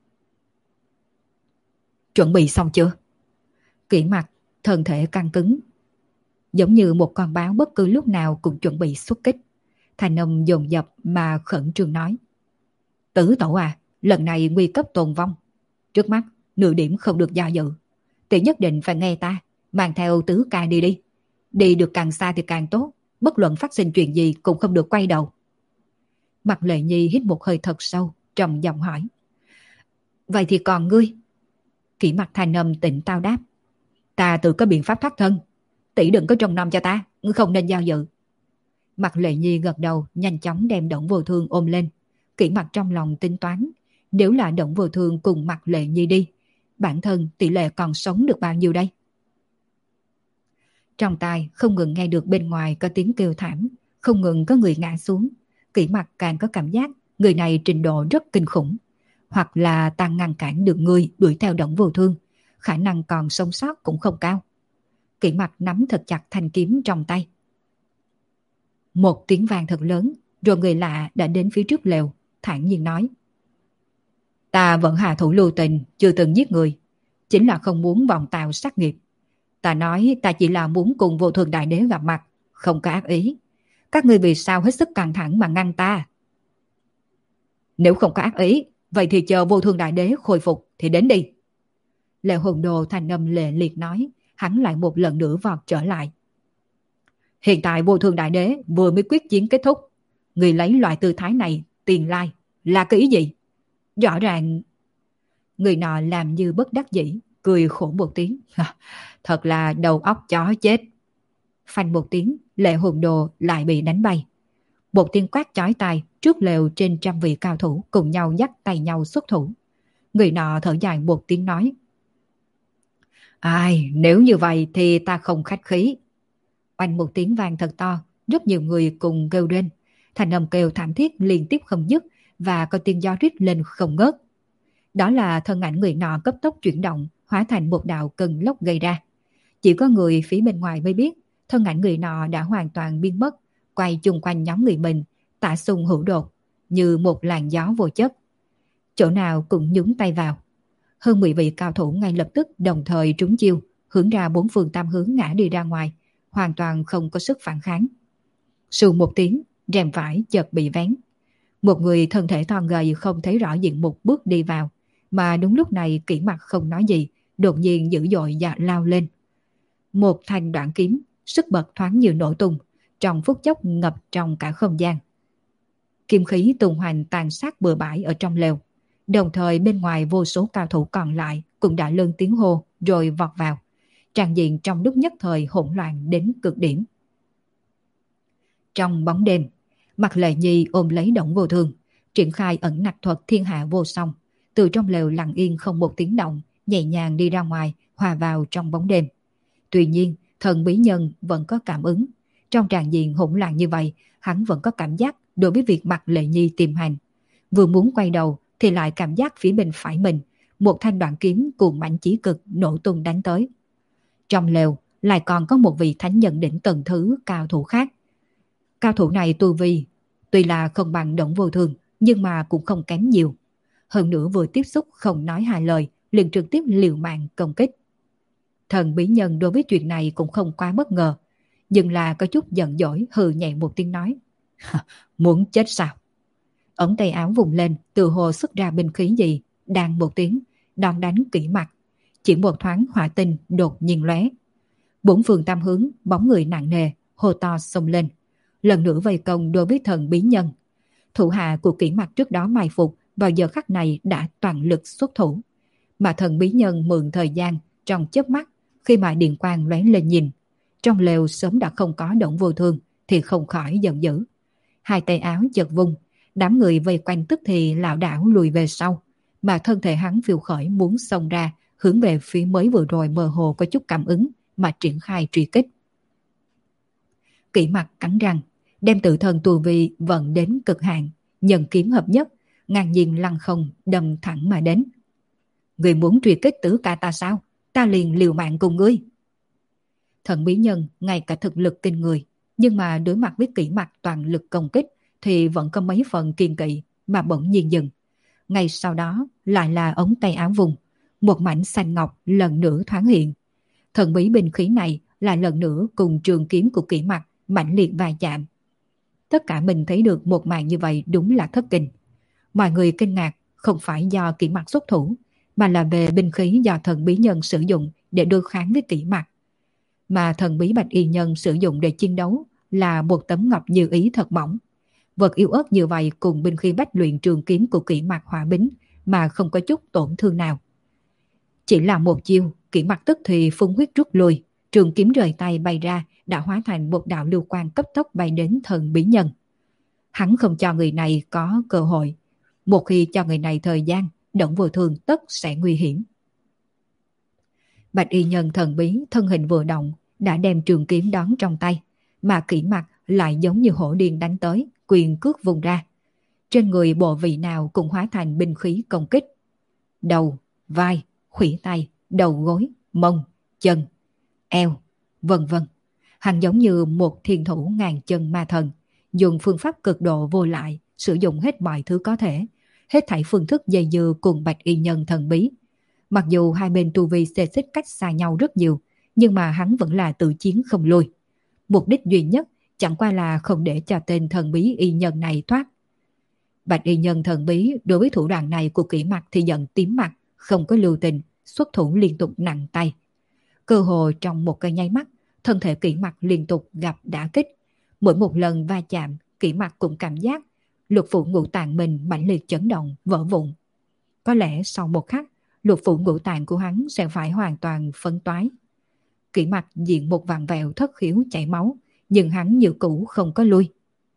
Speaker 1: Chuẩn bị xong chưa? Kỷ Mặc, thân thể căng cứng, giống như một con báo bất cứ lúc nào cũng chuẩn bị xuất kích. Thanh âm dồn dập mà khẩn trương nói. Tử tổ à, lần này nguy cấp tồn vong. Trước mắt, nửa điểm không được do dự. Tỷ nhất định phải nghe ta, mang theo tứ ca đi đi. Đi được càng xa thì càng tốt, bất luận phát sinh chuyện gì cũng không được quay đầu. Mặt Lệ Nhi hít một hơi thật sâu, trầm giọng hỏi. Vậy thì còn ngươi? Kỷ Mặc thanh âm tịnh tao đáp. Ta tự có biện pháp thoát thân. Tỷ đừng có trông nom cho ta, không nên do dự. Mặt Lệ Nhi gật đầu, nhanh chóng đem Động Vô Thương ôm lên. Kỷ Mặc trong lòng tính toán, nếu là Động Vô Thương cùng Mặt Lệ Nhi đi, bản thân tỷ lệ còn sống được bao nhiêu đây? Trong tai không ngừng nghe được bên ngoài có tiếng kêu thảm, không ngừng có người ngã xuống. Kỷ Mặc càng có cảm giác người này trình độ rất kinh khủng. Hoặc là ta ngăn cản được người đuổi theo Động Vô Thương, khả năng còn sống sót cũng không cao. Kỷ Mặc nắm thật chặt thanh kiếm trong tay. Một tiếng vang thật lớn, rồi người lạ đã đến phía trước lều, thản nhiên nói. Ta vẫn hạ thủ lưu tình, chưa từng giết người, chính là không muốn vọng tạo sát nghiệp. Ta nói ta chỉ là muốn cùng Vô Thường Đại Đế gặp mặt, không có ác ý. Các ngươi vì sao hết sức căng thẳng mà ngăn ta? Nếu không có ác ý, vậy thì chờ Vô Thường Đại Đế khôi phục thì đến đi. Lệ Hồn Đồ thành âm lệ liệt nói, hắn lại một lần nữa vọt trở lại. Hiện tại Vô Thường Đại Đế vừa mới quyết chiến kết thúc. Người lấy loại tư thái này tiền lai là cái ý gì? Rõ ràng... Người nọ làm như bất đắc dĩ, cười khổ một tiếng. Thật là đầu óc chó chết. Phanh một tiếng, Lệ Hồn Đồ lại bị đánh bay. Một tiếng quát chói tai, trước lều trên trăm vị cao thủ cùng nhau dắt tay nhau xuất thủ. Người nọ thở dài một tiếng nói. Ai, nếu như vậy thì ta không khách khí. Oanh một tiếng vang thật to, rất nhiều người cùng kêu lên. Thành âm kêu thảm thiết liên tiếp không dứt và có tiếng gió rít lên không ngớt. Đó là thân ảnh người nọ cấp tốc chuyển động, hóa thành một đạo cơn lốc gây ra. Chỉ có người phía bên ngoài mới biết, thân ảnh người nọ đã hoàn toàn biến mất, quay chung quanh nhóm người mình, tả xung hữu đột, như một làn gió vô chất. Chỗ nào cũng nhúng tay vào. Hơn mười vị cao thủ ngay lập tức đồng thời trúng chiêu, hướng ra bốn phương tám hướng ngã đi ra ngoài, hoàn toàn không có sức phản kháng. Sù một tiếng, rèm vải chợt bị vén. Một người thân thể thon gầy không thấy rõ diện mục bước đi vào, mà đúng lúc này Kỷ Mặc không nói gì, đột nhiên dữ dội và lao lên. Một thanh đoạn kiếm, sức bật thoáng như nổ tung, trong phút chốc ngập trong cả không gian. Kim khí tung hoành tàn sát bừa bãi ở trong lều, đồng thời bên ngoài vô số cao thủ còn lại cũng đã lớn tiếng hô rồi vọt vào. Tràn diện trong lúc nhất thời hỗn loạn đến cực điểm. Trong bóng đêm, Mạc Lệ Nhi ôm lấy Đổng Vô Thương, triển khai ẩn nặc thuật thiên hạ vô song, từ trong lều lặng yên không một tiếng động, nhẹ nhàng đi ra ngoài, hòa vào trong bóng đêm. Tuy nhiên, thần bí nhân vẫn có cảm ứng. Trong tràn diện hỗn loạn như vậy, hắn vẫn có cảm giác đối với việc Mạc Lệ Nhi tìm hành. Vừa muốn quay đầu thì lại cảm giác phía bên phải mình, một thanh đoạn kiếm cuồng mãnh chí cực nổ tung đánh tới. Trong lều lại còn có một vị thánh nhân đỉnh tầng thứ cao thủ khác. Cao thủ này tu vi tuy là không bằng Đổng Vô Thương, nhưng mà cũng không kém nhiều. Hơn nữa vừa tiếp xúc không nói hai lời, liền trực tiếp liều mạng công kích. Thần bí nhân đối với chuyện này cũng không quá bất ngờ, nhưng là có chút giận dỗi hừ nhẹ một tiếng nói: muốn chết sao? Ống tay áo vùng lên, từ hồ xuất ra binh khí gì, đàn một tiếng, đòn đánh Kỷ Mặc. Chỉ một thoáng hỏa tinh đột nhiên lóe. Bốn phương tam hướng, bóng người nặng nề, hô to xông lên. Lần nữa vây công đối với thần bí nhân. Thủ hạ của Kỷ Mặc trước đó mai phục, vào giờ khắc này đã toàn lực xuất thủ. Mà thần bí nhân mượn thời gian, trong chớp mắt, khi mà điện quang lóe lên nhìn, trong lều sớm đã không có Đổng Vô Thương, thì không khỏi giận dữ. Hai tay áo chợt vung, đám người vây quanh tức thì lảo đảo lùi về sau, mà thân thể hắn phiêu khởi muốn xông ra, hướng về phía mới vừa rồi mơ hồ có chút cảm ứng mà triển khai truy kích. Kỷ Mặc cắn răng, đem tự thân tu vi vận đến cực hạn, nhân kiếm hợp nhất, ngang nhiên lăng không đâm thẳng mà đến. Người muốn truy kích Tử Ca ta sao? Ta liền liều mạng cùng ngươi. Thần bí nhân ngay cả thực lực kinh người, nhưng mà đối mặt với Kỷ Mặc toàn lực công kích thì vẫn có mấy phần kiên kỵ, mà bỗng nhiên dừng. Ngay sau đó lại là ống tay áo vùng, một mảnh xanh ngọc lần nữa thoáng hiện. Thần bí binh khí này lại lần nữa cùng trường kiếm của Kỷ Mặc mãnh liệt va chạm. Tất cả mình thấy được một màn như vậy đúng là thất kinh. Mọi người kinh ngạc không phải do Kỷ Mặc xuất thủ, mà là về binh khí do thần bí nhân sử dụng để đối kháng với Kỷ Mặc. Mà thần bí bạch y nhân sử dụng để chiến đấu là một tấm ngọc như ý thật mỏng. Vật yếu ớt như vậy cùng binh khí bách luyện trường kiếm của Kỷ Mặc hòa bính mà không có chút tổn thương nào. Chỉ là một chiêu, Kỷ Mặc tức thì phun huyết rút lui, trường kiếm rời tay bay ra, đã hóa thành một đạo lưu quang cấp tốc bay đến thần bí nhân. Hắn không cho người này có cơ hội. Một khi cho người này thời gian, Đổng Vô Thương tất sẽ nguy hiểm. Bạch y nhân thần bí thân hình vừa động, đã đem trường kiếm đón trong tay, mà Kỷ Mặc lại giống như hổ điên đánh tới, quyền cước vùng ra. Trên người bộ vị nào cũng hóa thành binh khí công kích. Đầu, vai, khuỷu tay, đầu gối, mông, chân, eo, vân vân. Hắn giống như một thiên thủ ngàn chân ma thần, dùng phương pháp cực độ vô lại, sử dụng hết mọi thứ có thể, hết thảy phương thức dây dưa cùng bạch y nhân thần bí. Mặc dù hai bên tu vi xê xích cách xa nhau rất nhiều, nhưng mà hắn vẫn là tự chiến không lui. Mục đích duy nhất chẳng qua là không để cho tên thần bí y nhân này thoát. Bạch y nhân thần bí đối với thủ đoạn này của Kỷ Mặc thì giận tím mặt, không có lưu tình, xuất thủ liên tục nặng tay. Cơ hồ trong một cái nháy mắt, thân thể Kỷ Mặc liên tục gặp đả kích. Mỗi một lần va chạm, Kỷ Mặc cũng cảm giác lục phủ ngũ tạng mình mãnh liệt chấn động, vỡ vụn. Có lẽ sau một khắc, lục phủ ngũ tạng của hắn sẽ phải hoàn toàn phân toái. Kỷ Mặc diện một vạn vẹo thất khiếu chảy máu, nhưng hắn như cũ không có lui.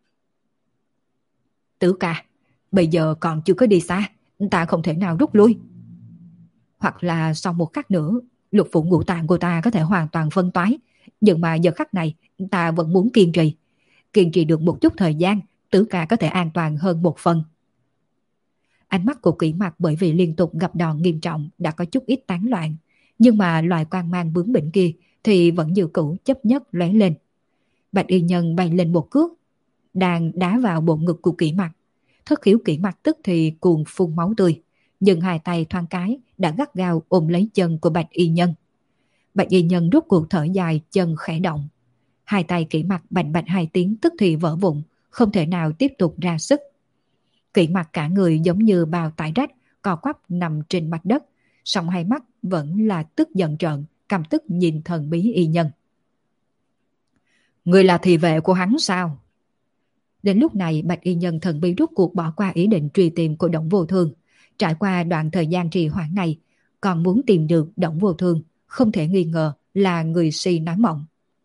Speaker 1: Tử Ca, bây giờ còn chưa có đi xa, ta không thể nào rút lui. Hoặc là sau một khắc nữa, lục phủ ngũ tạng của ta có thể hoàn toàn phân toái, nhưng mà giờ khắc này ta vẫn muốn kiên trì. Kiên trì được một chút thời gian, Tử Ca có thể an toàn hơn một phần. Ánh mắt của Kỷ Mặc bởi vì liên tục gặp đòn nghiêm trọng đã có chút ít tán loạn, nhưng mà loại quang mang bướng bỉnh kia thì vẫn như cũ chấp nhất lóe lên. Bạch y nhân bay lên một cước, đang đá vào bộ ngực của Kỷ Mặc. Thất khiếu Kỷ Mặc tức thì cuồng phun máu tươi, nhưng hai tay thoáng cái đã gắt gao ôm lấy chân của bạch y nhân. Bạch y nhân rút cuộc thở dài, chân khẽ động. Hai tay Kỷ Mặc bành bạch hai tiếng tức thì vỡ vụn, không thể nào tiếp tục ra sức. Kỷ Mặc cả người giống như bao tải rách, co quắp nằm trên mặt đất, song hai mắt vẫn là tức giận trợn, căm tức nhìn thần bí y nhân. Người là thị vệ của hắn sao? Đến lúc này Bạch y nhân thần bí rút cuộc bỏ qua ý định truy tìm của Đổng Vô Thương. Trải qua đoạn thời gian trì hoãn này, còn muốn tìm được Đổng Vô Thương, không thể nghi ngờ là người si nói mộng.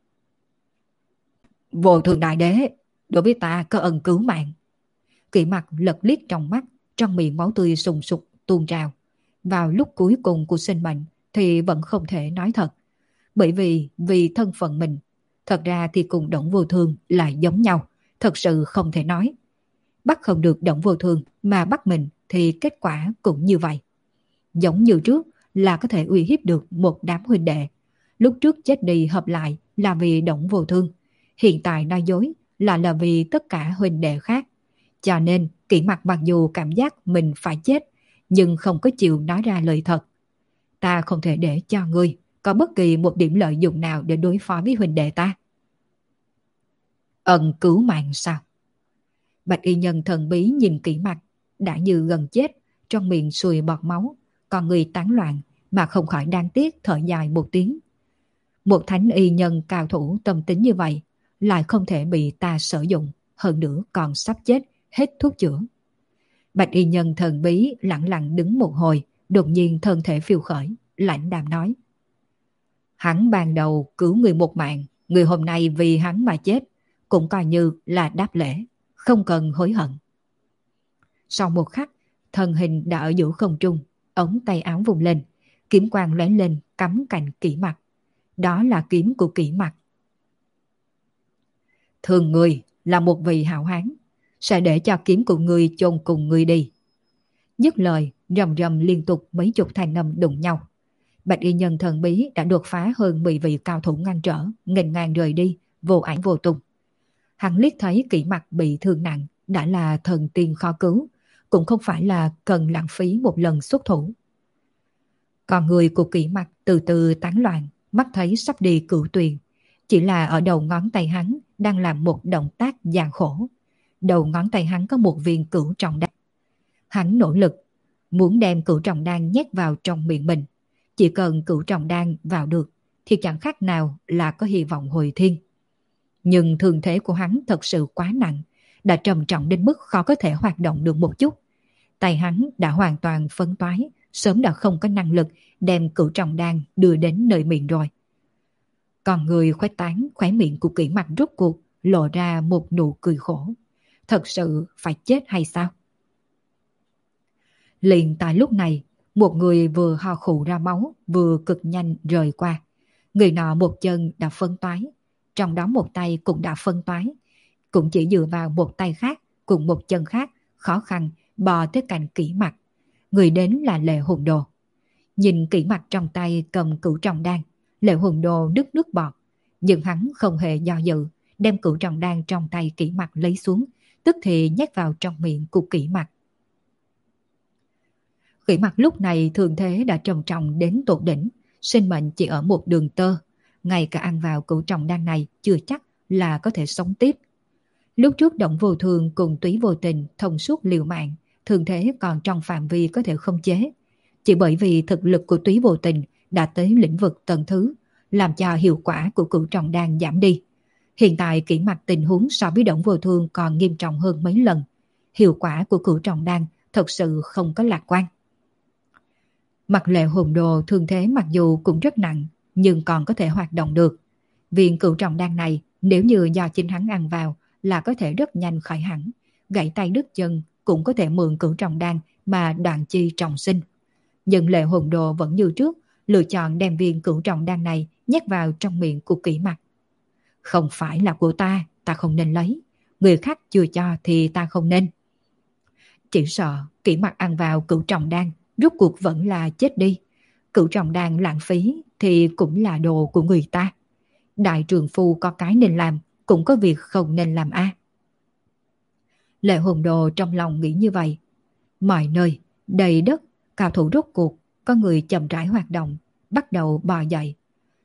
Speaker 1: Vô Thương đại đế, đối với ta có ân cứu mạng. Kỷ Mặc lật liếc trong mắt, trong miệng máu tươi sùng sục tuôn trào. Vào lúc cuối cùng của sinh mệnh thì vẫn không thể nói thật. Bởi vì vì thân phận mình, thật ra thì cùng Đổng Vô Thương là giống nhau, thật sự không thể nói. Bắt không được Đổng Vô Thương mà bắt mình thì kết quả cũng như vậy. Giống như trước là có thể uy hiếp được một đám huynh đệ. Lúc trước chết đi hợp lại là vì Đổng Vô Thương. Hiện tại nói dối là là vì tất cả huynh đệ khác. Cho nên Kỷ Mặc mặc dù cảm giác mình phải chết, nhưng không có chịu nói ra lời thật. Ta không thể để cho ngươi có bất kỳ một điểm lợi dụng nào để đối phó với huynh đệ ta. Ân cứu mạng sao? Bạch y nhân thần bí nhìn Kỷ Mặc, đã như gần chết, trong miệng sùi bọt máu, còn người tán loạn mà không khỏi đáng tiếc thở dài một tiếng. Một thánh y nhân cao thủ tâm tính như vậy, lại không thể bị ta sử dụng, hơn nữa còn sắp chết, hết thuốc chữa. Bạch y nhân thần bí lặng lặng đứng một hồi, đột nhiên thân thể phiêu khởi, lãnh đạm nói. Hắn ban đầu cứu người một mạng, người hôm nay vì hắn mà chết, cũng coi như là đáp lễ, không cần hối hận. Sau một khắc, thân hình đã ở giữa không trung, ống tay áo vùng lên, kiếm quang lóe lên cắm cạnh Kỷ Mặc. Đó là kiếm của Kỷ Mặc. Thường người là một vị hảo hán, sẽ để cho kiếm của người chôn cùng người đi. Dứt lời, rầm rầm liên tục mấy chục thanh âm đụng nhau. Bạch y nhân thần bí đã đột phá hơn mười vị cao thủ ngăn trở, nghênh ngang rời đi, vô ảnh vô tung. Hắn liếc thấy Kỷ Mặc bị thương nặng, đã là thần tiên khó cứu, cũng không phải là cần lãng phí một lần xuất thủ. Còn người của Kỷ Mặc từ từ tán loạn, mắt thấy sắp đi cửu tuyền, chỉ là ở đầu ngón tay hắn đang làm một động tác gian khổ. Đầu ngón tay hắn có một viên cửu trọng đan. Hắn nỗ lực muốn đem cửu trọng đan nhét vào trong miệng mình. Chỉ cần cửu trọng đan vào được thì chẳng khác nào là có hy vọng hồi thiên. Nhưng thương thế của hắn thật sự quá nặng, đã trầm trọng đến mức khó có thể hoạt động được một chút. Tay hắn đã hoàn toàn phân toái, sớm đã không có năng lực đem cửu trọng đan đưa đến nơi miệng rồi. Còn người khuếch tán khóe miệng của Kỷ Mặc rút cuộc lộ ra một nụ cười khổ. Thật sự phải chết hay sao? Liền tại lúc này, một người vừa ho khụ ra máu, vừa cực nhanh rời qua. Người nọ một chân đã phân toái, trong đó một tay cũng đã phân toái, cũng chỉ dựa vào một tay khác cùng một chân khác khó khăn bò tới cạnh Kỷ Mặc. Người đến là Lệ Hùng Đồ. Nhìn Kỷ Mặc trong tay cầm cửu trọng đan, Lệ Hùng Đồ đứt nước bọt, nhưng hắn không hề do dự, đem cửu trọng đan trong tay Kỷ Mặc lấy xuống, tức thì nhét vào trong miệng của Kỷ Mặc. Kỷ Mặc lúc này thường thế đã trầm trọng đến tột đỉnh, sinh mệnh chỉ ở một đường tơ, ngay cả ăn vào cửu trọng đan này chưa chắc là có thể sống tiếp. Lúc trước Động Vô Thường cùng Túy Vô Tình thông suốt liều mạng, thường thế còn trong phạm vi có thể khống chế. Chỉ bởi vì thực lực của Túy Vô Tình đã tới lĩnh vực tầng thứ, làm cho hiệu quả của cửu trọng đan giảm đi. Hiện tại Kỷ Mặc tình huống so với Động Vô Thường còn nghiêm trọng hơn mấy lần. Hiệu quả của cửu trọng đan thật sự không có lạc quan. Mặt Lệ Hùng Đồ thương thế mặc dù cũng rất nặng, nhưng còn có thể hoạt động được. Viên cửu trọng đan này nếu như do chính hắn ăn vào là có thể rất nhanh khỏi hẳn, gãy tay đứt chân cũng có thể mượn cửu trọng đan mà đoạn chi trọng sinh. Nhưng Lệ Hùng Đồ vẫn như trước, lựa chọn đem viên cửu trọng đan này nhét vào trong miệng của Kỷ Mặc. Không phải là của ta, ta không nên lấy. Người khác chưa cho thì ta không nên. Chỉ sợ Kỷ Mặc ăn vào cửu trọng đan, rốt cuộc vẫn là chết đi. Cửu trọng đan lãng phí thì cũng là đồ của người ta. Đại trường phu có cái nên làm, cũng có việc không nên làm a. À. Lệ Hùng Đồ trong lòng nghĩ như vậy. Mọi nơi, đầy đất, cao thủ rốt cuộc, có người chậm rãi hoạt động, bắt đầu bò dậy.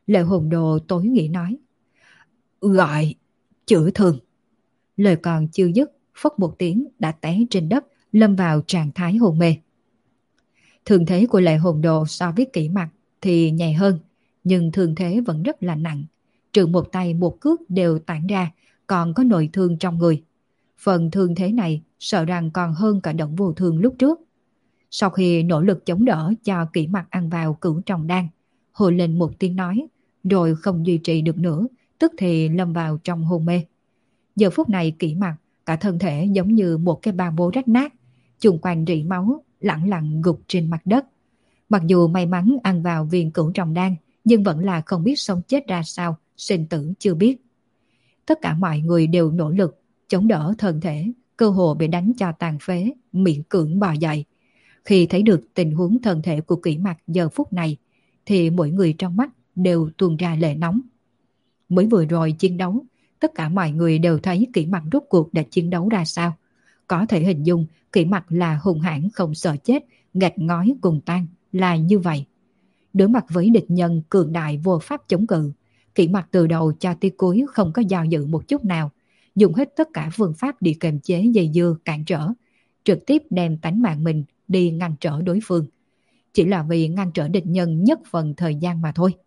Speaker 1: Lệ hồn đồ tối nghĩ nói. Gọi, chữa thương. Lời còn chưa dứt, phất một tiếng đã té trên đất, lâm vào trạng thái hôn mê. Thương thế của lệ hồn đồ so với kỹ mặt thì nhẹ hơn, nhưng thương thế vẫn rất là nặng. Trừ một tay một cước đều tản ra, còn có nội thương trong người. Phần thương thế này sợ rằng còn hơn cả Động Vô Thương lúc trước. Sau khi nỗ lực chống đỡ cho kỹ mặt ăn vào cửu tròng đan, hồi lên một tiếng nói, rồi không duy trì được nữa, tức thì lâm vào trong hôn mê. Giờ phút này kỹ mặt, cả thân thể giống như một cái ba bố rách nát, chung quanh rỉ máu, lẳng lặng gục trên mặt đất. Mặc dù may mắn ăn vào viên cửu tròng đan, nhưng vẫn là không biết sống chết ra sao, sinh tử chưa biết. Tất cả mọi người đều nỗ lực, chống đỡ thân thể, cơ hồ bị đánh cho tàn phế, miễn cưỡng bò dậy. Khi thấy được tình huống thân thể của kỹ mặt giờ phút này, thì mỗi người trong mắt đều tuôn ra lệ nóng. Mới vừa rồi chiến đấu, tất cả mọi người đều thấy kỹ mặt rốt cuộc đã chiến đấu ra sao. Có thể hình dung kỹ mặt là hung hãn không sợ chết, gạch ngói cùng tan, là như vậy. Đối mặt với địch nhân cường đại vô pháp chống cự, kỹ mặt từ đầu cho tới cuối không có do dự một chút nào, dùng hết tất cả phương pháp để kiềm chế dây dưa cản trở, trực tiếp đem tánh mạng mình đi ngăn trở đối phương. Chỉ là vì ngăn trở địch nhân nhất phần thời gian mà thôi.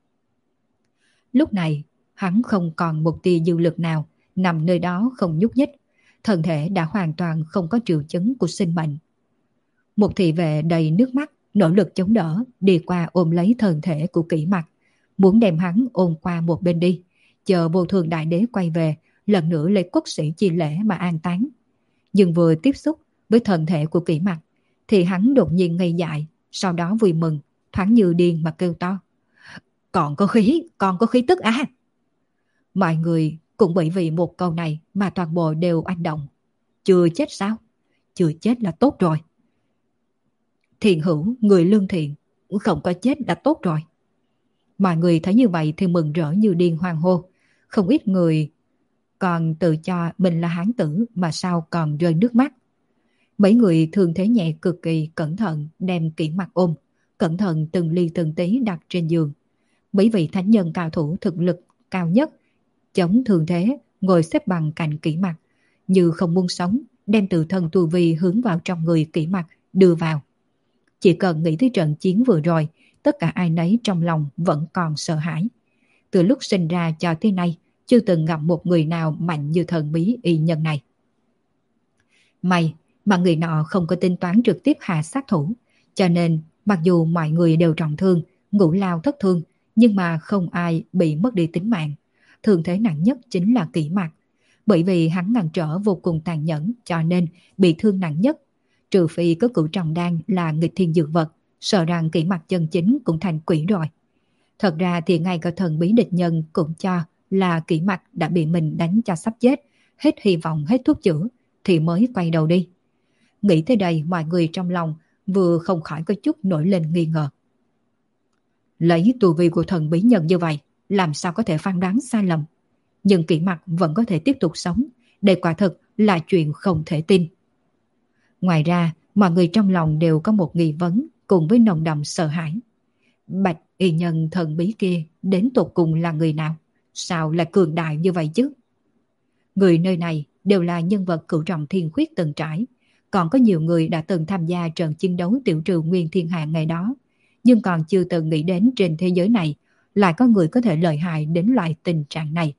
Speaker 1: Lúc này, hắn không còn một tia dư lực nào, nằm nơi đó không nhúc nhích, thân thể đã hoàn toàn không có triệu chứng của sinh mệnh. Một thị vệ đầy nước mắt, nỗ lực chống đỡ, đi qua ôm lấy thân thể của kỹ mặt, muốn đem hắn ôm qua một bên đi, chờ Vô Thường Đại Đế quay về, lần nữa lấy quốc sĩ chi lễ mà an táng. Nhưng vừa tiếp xúc với thân thể của kỹ mặt, thì hắn đột nhiên ngây dại, sau đó vui mừng, thoáng như điên mà kêu to. Còn có khí, còn có khí tức à? Mọi người cũng bởi vì một câu này mà toàn bộ đều oanh động. Chưa chết sao? Chưa chết là tốt rồi. Thiện hữu, người lương thiện, không có chết đã tốt rồi. Mọi người thấy như vậy thì mừng rỡ như điên hoang hô. Không ít người còn tự cho mình là hán tử mà sao còn rơi nước mắt. Mấy người thường thế nhẹ cực kỳ cẩn thận đem kỹ mặt ôm, cẩn thận từng ly từng tí đặt trên giường. Mấy vị thánh nhân cao thủ thực lực cao nhất chống thường thế ngồi xếp bằng cạnh kỹ mặt, như không muốn sống, đem tự thân tu vi hướng vào trong người kỹ mặt đưa vào. Chỉ cần nghĩ tới trận chiến vừa rồi, tất cả ai nấy trong lòng vẫn còn sợ hãi. Từ lúc sinh ra cho tới nay, chưa từng gặp một người nào mạnh như thần bí y nhân này. May mà người nọ không có tính toán trực tiếp hạ sát thủ, cho nên mặc dù mọi người đều trọng thương, ngũ lao thất thương, nhưng mà không ai bị mất đi tính mạng. Thương thế nặng nhất chính là kỹ mặt, bởi vì hắn ngăn trở vô cùng tàn nhẫn cho nên bị thương nặng nhất. Trừ phi có cửu trọng đan là nghịch thiên dược vật, sợ rằng kỹ mặt chân chính cũng thành quỷ rồi. Thật ra thì ngay cả thần bí địch nhân cũng cho là kỹ mặt đã bị mình đánh cho sắp chết, hết hy vọng hết thuốc chữa thì mới quay đầu đi. Nghĩ tới đây mọi người trong lòng vừa không khỏi có chút nổi lên nghi ngờ. Lấy tu vi của thần bí nhân như vậy, làm sao có thể phán đoán sai lầm. Nhưng kỹ mặt vẫn có thể tiếp tục sống, đây quả thực là chuyện không thể tin. Ngoài ra, mọi người trong lòng đều có một nghi vấn cùng với nồng đậm sợ hãi. Bạch y nhân thần bí kia đến tột cùng là người nào? Sao lại cường đại như vậy chứ? Người nơi này đều là nhân vật cửu trọng thiên khuyết từng trải, còn có nhiều người đã từng tham gia trận chiến đấu tiểu trừ nguyên thiên hạ ngày đó, nhưng còn chưa từng nghĩ đến trên thế giới này lại có người có thể lợi hại đến loại tình trạng này.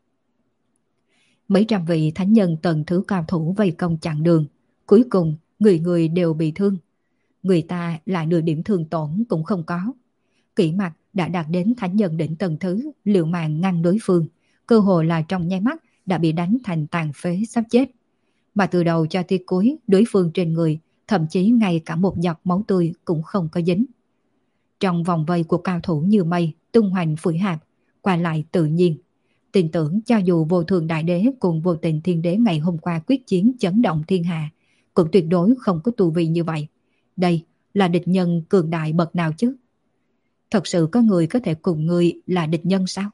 Speaker 1: Mấy trăm vị thánh nhân tầng thứ cao thủ vây công chặn đường, cuối cùng người người đều bị thương. Người ta lại nửa điểm thương tổn cũng không có. Kỹ mặt đã đạt đến thánh nhân đỉnh tầng thứ, liều mạng ngăn đối phương, cơ hội là trong nháy mắt đã bị đánh thành tàn phế sắp chết. Mà từ đầu cho tới cuối, đối phương trên người, thậm chí ngay cả một giọt máu tươi cũng không có dính. Trong vòng vây của cao thủ như mây, tung hoành phủi hạp, qua lại tự nhiên. Tin tưởng cho dù Vô Thường Đại Đế cùng Vô Tình Thiên Đế ngày hôm qua quyết chiến chấn động thiên hạ, cũng tuyệt đối không có tu vi như vậy. Đây là địch nhân cường đại bậc nào chứ? Thật sự có người có thể cùng người là địch nhân sao?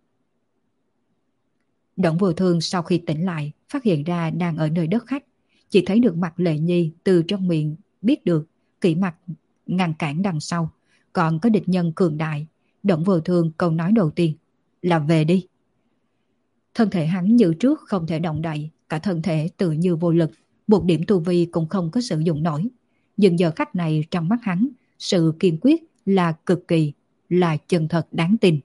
Speaker 1: Đổng Vô Thương sau khi tỉnh lại, phát hiện ra đang ở nơi đất khách, chỉ thấy được mặt Lệ Nhi từ trong miệng biết được kỹ mặt ngăn cản đằng sau, còn có địch nhân cường đại, Đổng Vô Thương câu nói đầu tiên là về đi. Thân thể hắn như trước không thể động đậy, cả thân thể tự như vô lực, một điểm tu vi cũng không có sử dụng nổi. Nhưng giờ khắc này trong mắt hắn, sự kiên quyết là cực kỳ, là chân thật đáng tin.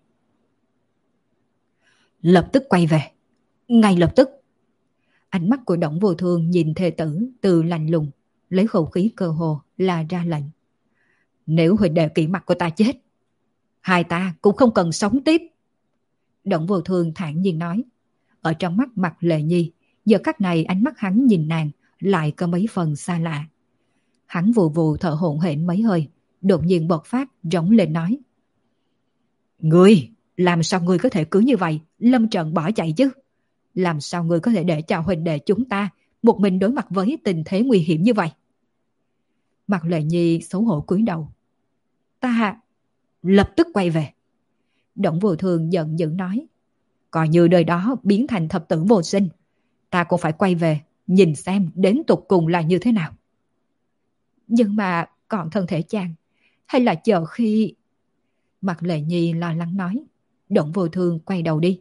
Speaker 1: Lập tức quay về, ngay lập tức. Ánh mắt của Đổng Vô Thương nhìn thê tử từ lạnh lùng, lấy khẩu khí cơ hồ là ra lệnh. Nếu huynh đệ kỵ mặt của ta chết, hai ta cũng không cần sống tiếp. Đổng Vô Thương thản nhiên nói. Ở trong mắt Mạc Lệ Nhi, giờ khắc này ánh mắt hắn nhìn nàng lại có mấy phần xa lạ. Hắn vù vù thở hổn hển mấy hơi, đột nhiên bộc phát rống lên nói. Ngươi, làm sao ngươi có thể cứ như vậy lâm trận bỏ chạy chứ? Làm sao ngươi có thể để cho huynh đệ chúng ta một mình đối mặt với tình thế nguy hiểm như vậy? Mạc Lệ Nhi xấu hổ cúi đầu. Ta lập tức quay về. Đổng Vô Thương giận dữ nói. Coi như đời đó biến thành thập tử vô sinh, ta cũng phải quay về, nhìn xem đến tục cùng là như thế nào. Nhưng mà còn thân thể chàng, hay là chờ khi... Mạc Lệ Nhi lo lắng nói. Đổng Vô Thương quay đầu đi.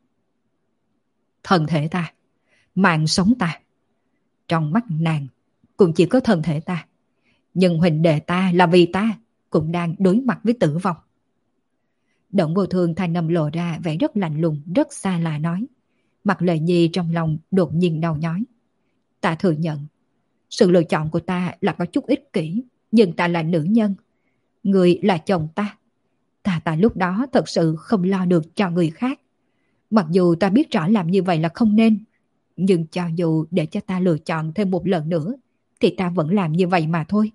Speaker 1: Thân thể ta, mạng sống ta, trong mắt nàng cũng chỉ có thân thể ta. Nhưng huynh đệ ta là vì ta cũng đang đối mặt với tử vong. Đổng Vô Thương thanh âm lộ ra vẻ rất lạnh lùng, rất xa lạ nói. Mạc Lệ Nhi trong lòng đột nhiên đau nhói. Ta thừa nhận, sự lựa chọn của ta là có chút ích kỷ, nhưng ta là nữ nhân, người là chồng ta. Ta ta lúc đó thật sự không lo được cho người khác. Mặc dù ta biết rõ làm như vậy là không nên, nhưng cho dù để cho ta lựa chọn thêm một lần nữa, thì ta vẫn làm như vậy mà thôi.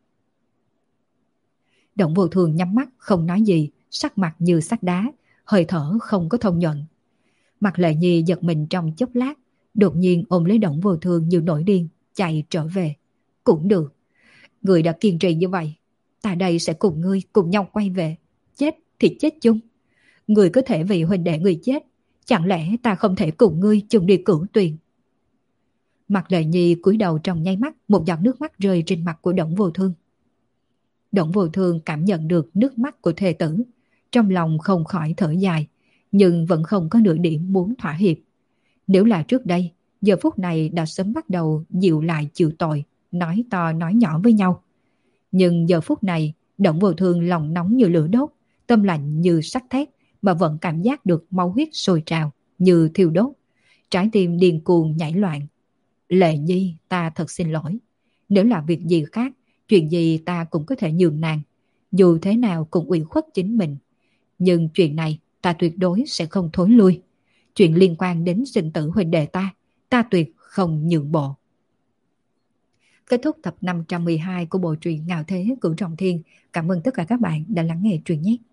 Speaker 1: Đổng Vô Thương nhắm mắt không nói gì, sắc mặt như sắt đá, hơi thở không có thông nhuận. Mạc Lệ Nhi giật mình trong chốc lát, đột nhiên ôm lấy Đổng Vô Thương như nổi điên, chạy trở về. Cũng được, người đã kiên trì như vậy, ta đây sẽ cùng ngươi cùng nhau quay về, chết thì chết chung. Người có thể vì huynh đệ người chết, chẳng lẽ ta không thể cùng ngươi chung đi cửu tuyền? Mạc Lệ Nhi cúi đầu trong nháy mắt, một giọt nước mắt rơi trên mặt của Đổng Vô Thương. Đổng Vô Thương cảm nhận được nước mắt của thê tử, trong lòng không khỏi thở dài, nhưng vẫn không có nửa điểm muốn thỏa hiệp. Nếu là trước đây, giờ phút này đã sớm bắt đầu dịu lại chịu tội, nói to nói nhỏ với nhau. Nhưng giờ phút này, Đổng Vô Thương lòng nóng như lửa đốt, tâm lạnh như sắt thép, mà vẫn cảm giác được máu huyết sôi trào như thiêu đốt. Trái tim điên cuồng nhảy loạn. Lệ Nhi, ta thật xin lỗi. Nếu là việc gì khác, chuyện gì ta cũng có thể nhường nàng, dù thế nào cũng ủy khuất chính mình. Nhưng chuyện này ta tuyệt đối sẽ không thối lui. Chuyện liên quan đến sinh tử huynh đệ ta, ta tuyệt không nhượng bộ. Kết thúc tập năm trăm mười hai của bộ truyện Ngạo Thế Cửu Trọng Thiên. Cảm ơn tất cả các bạn đã lắng nghe truyện nhé.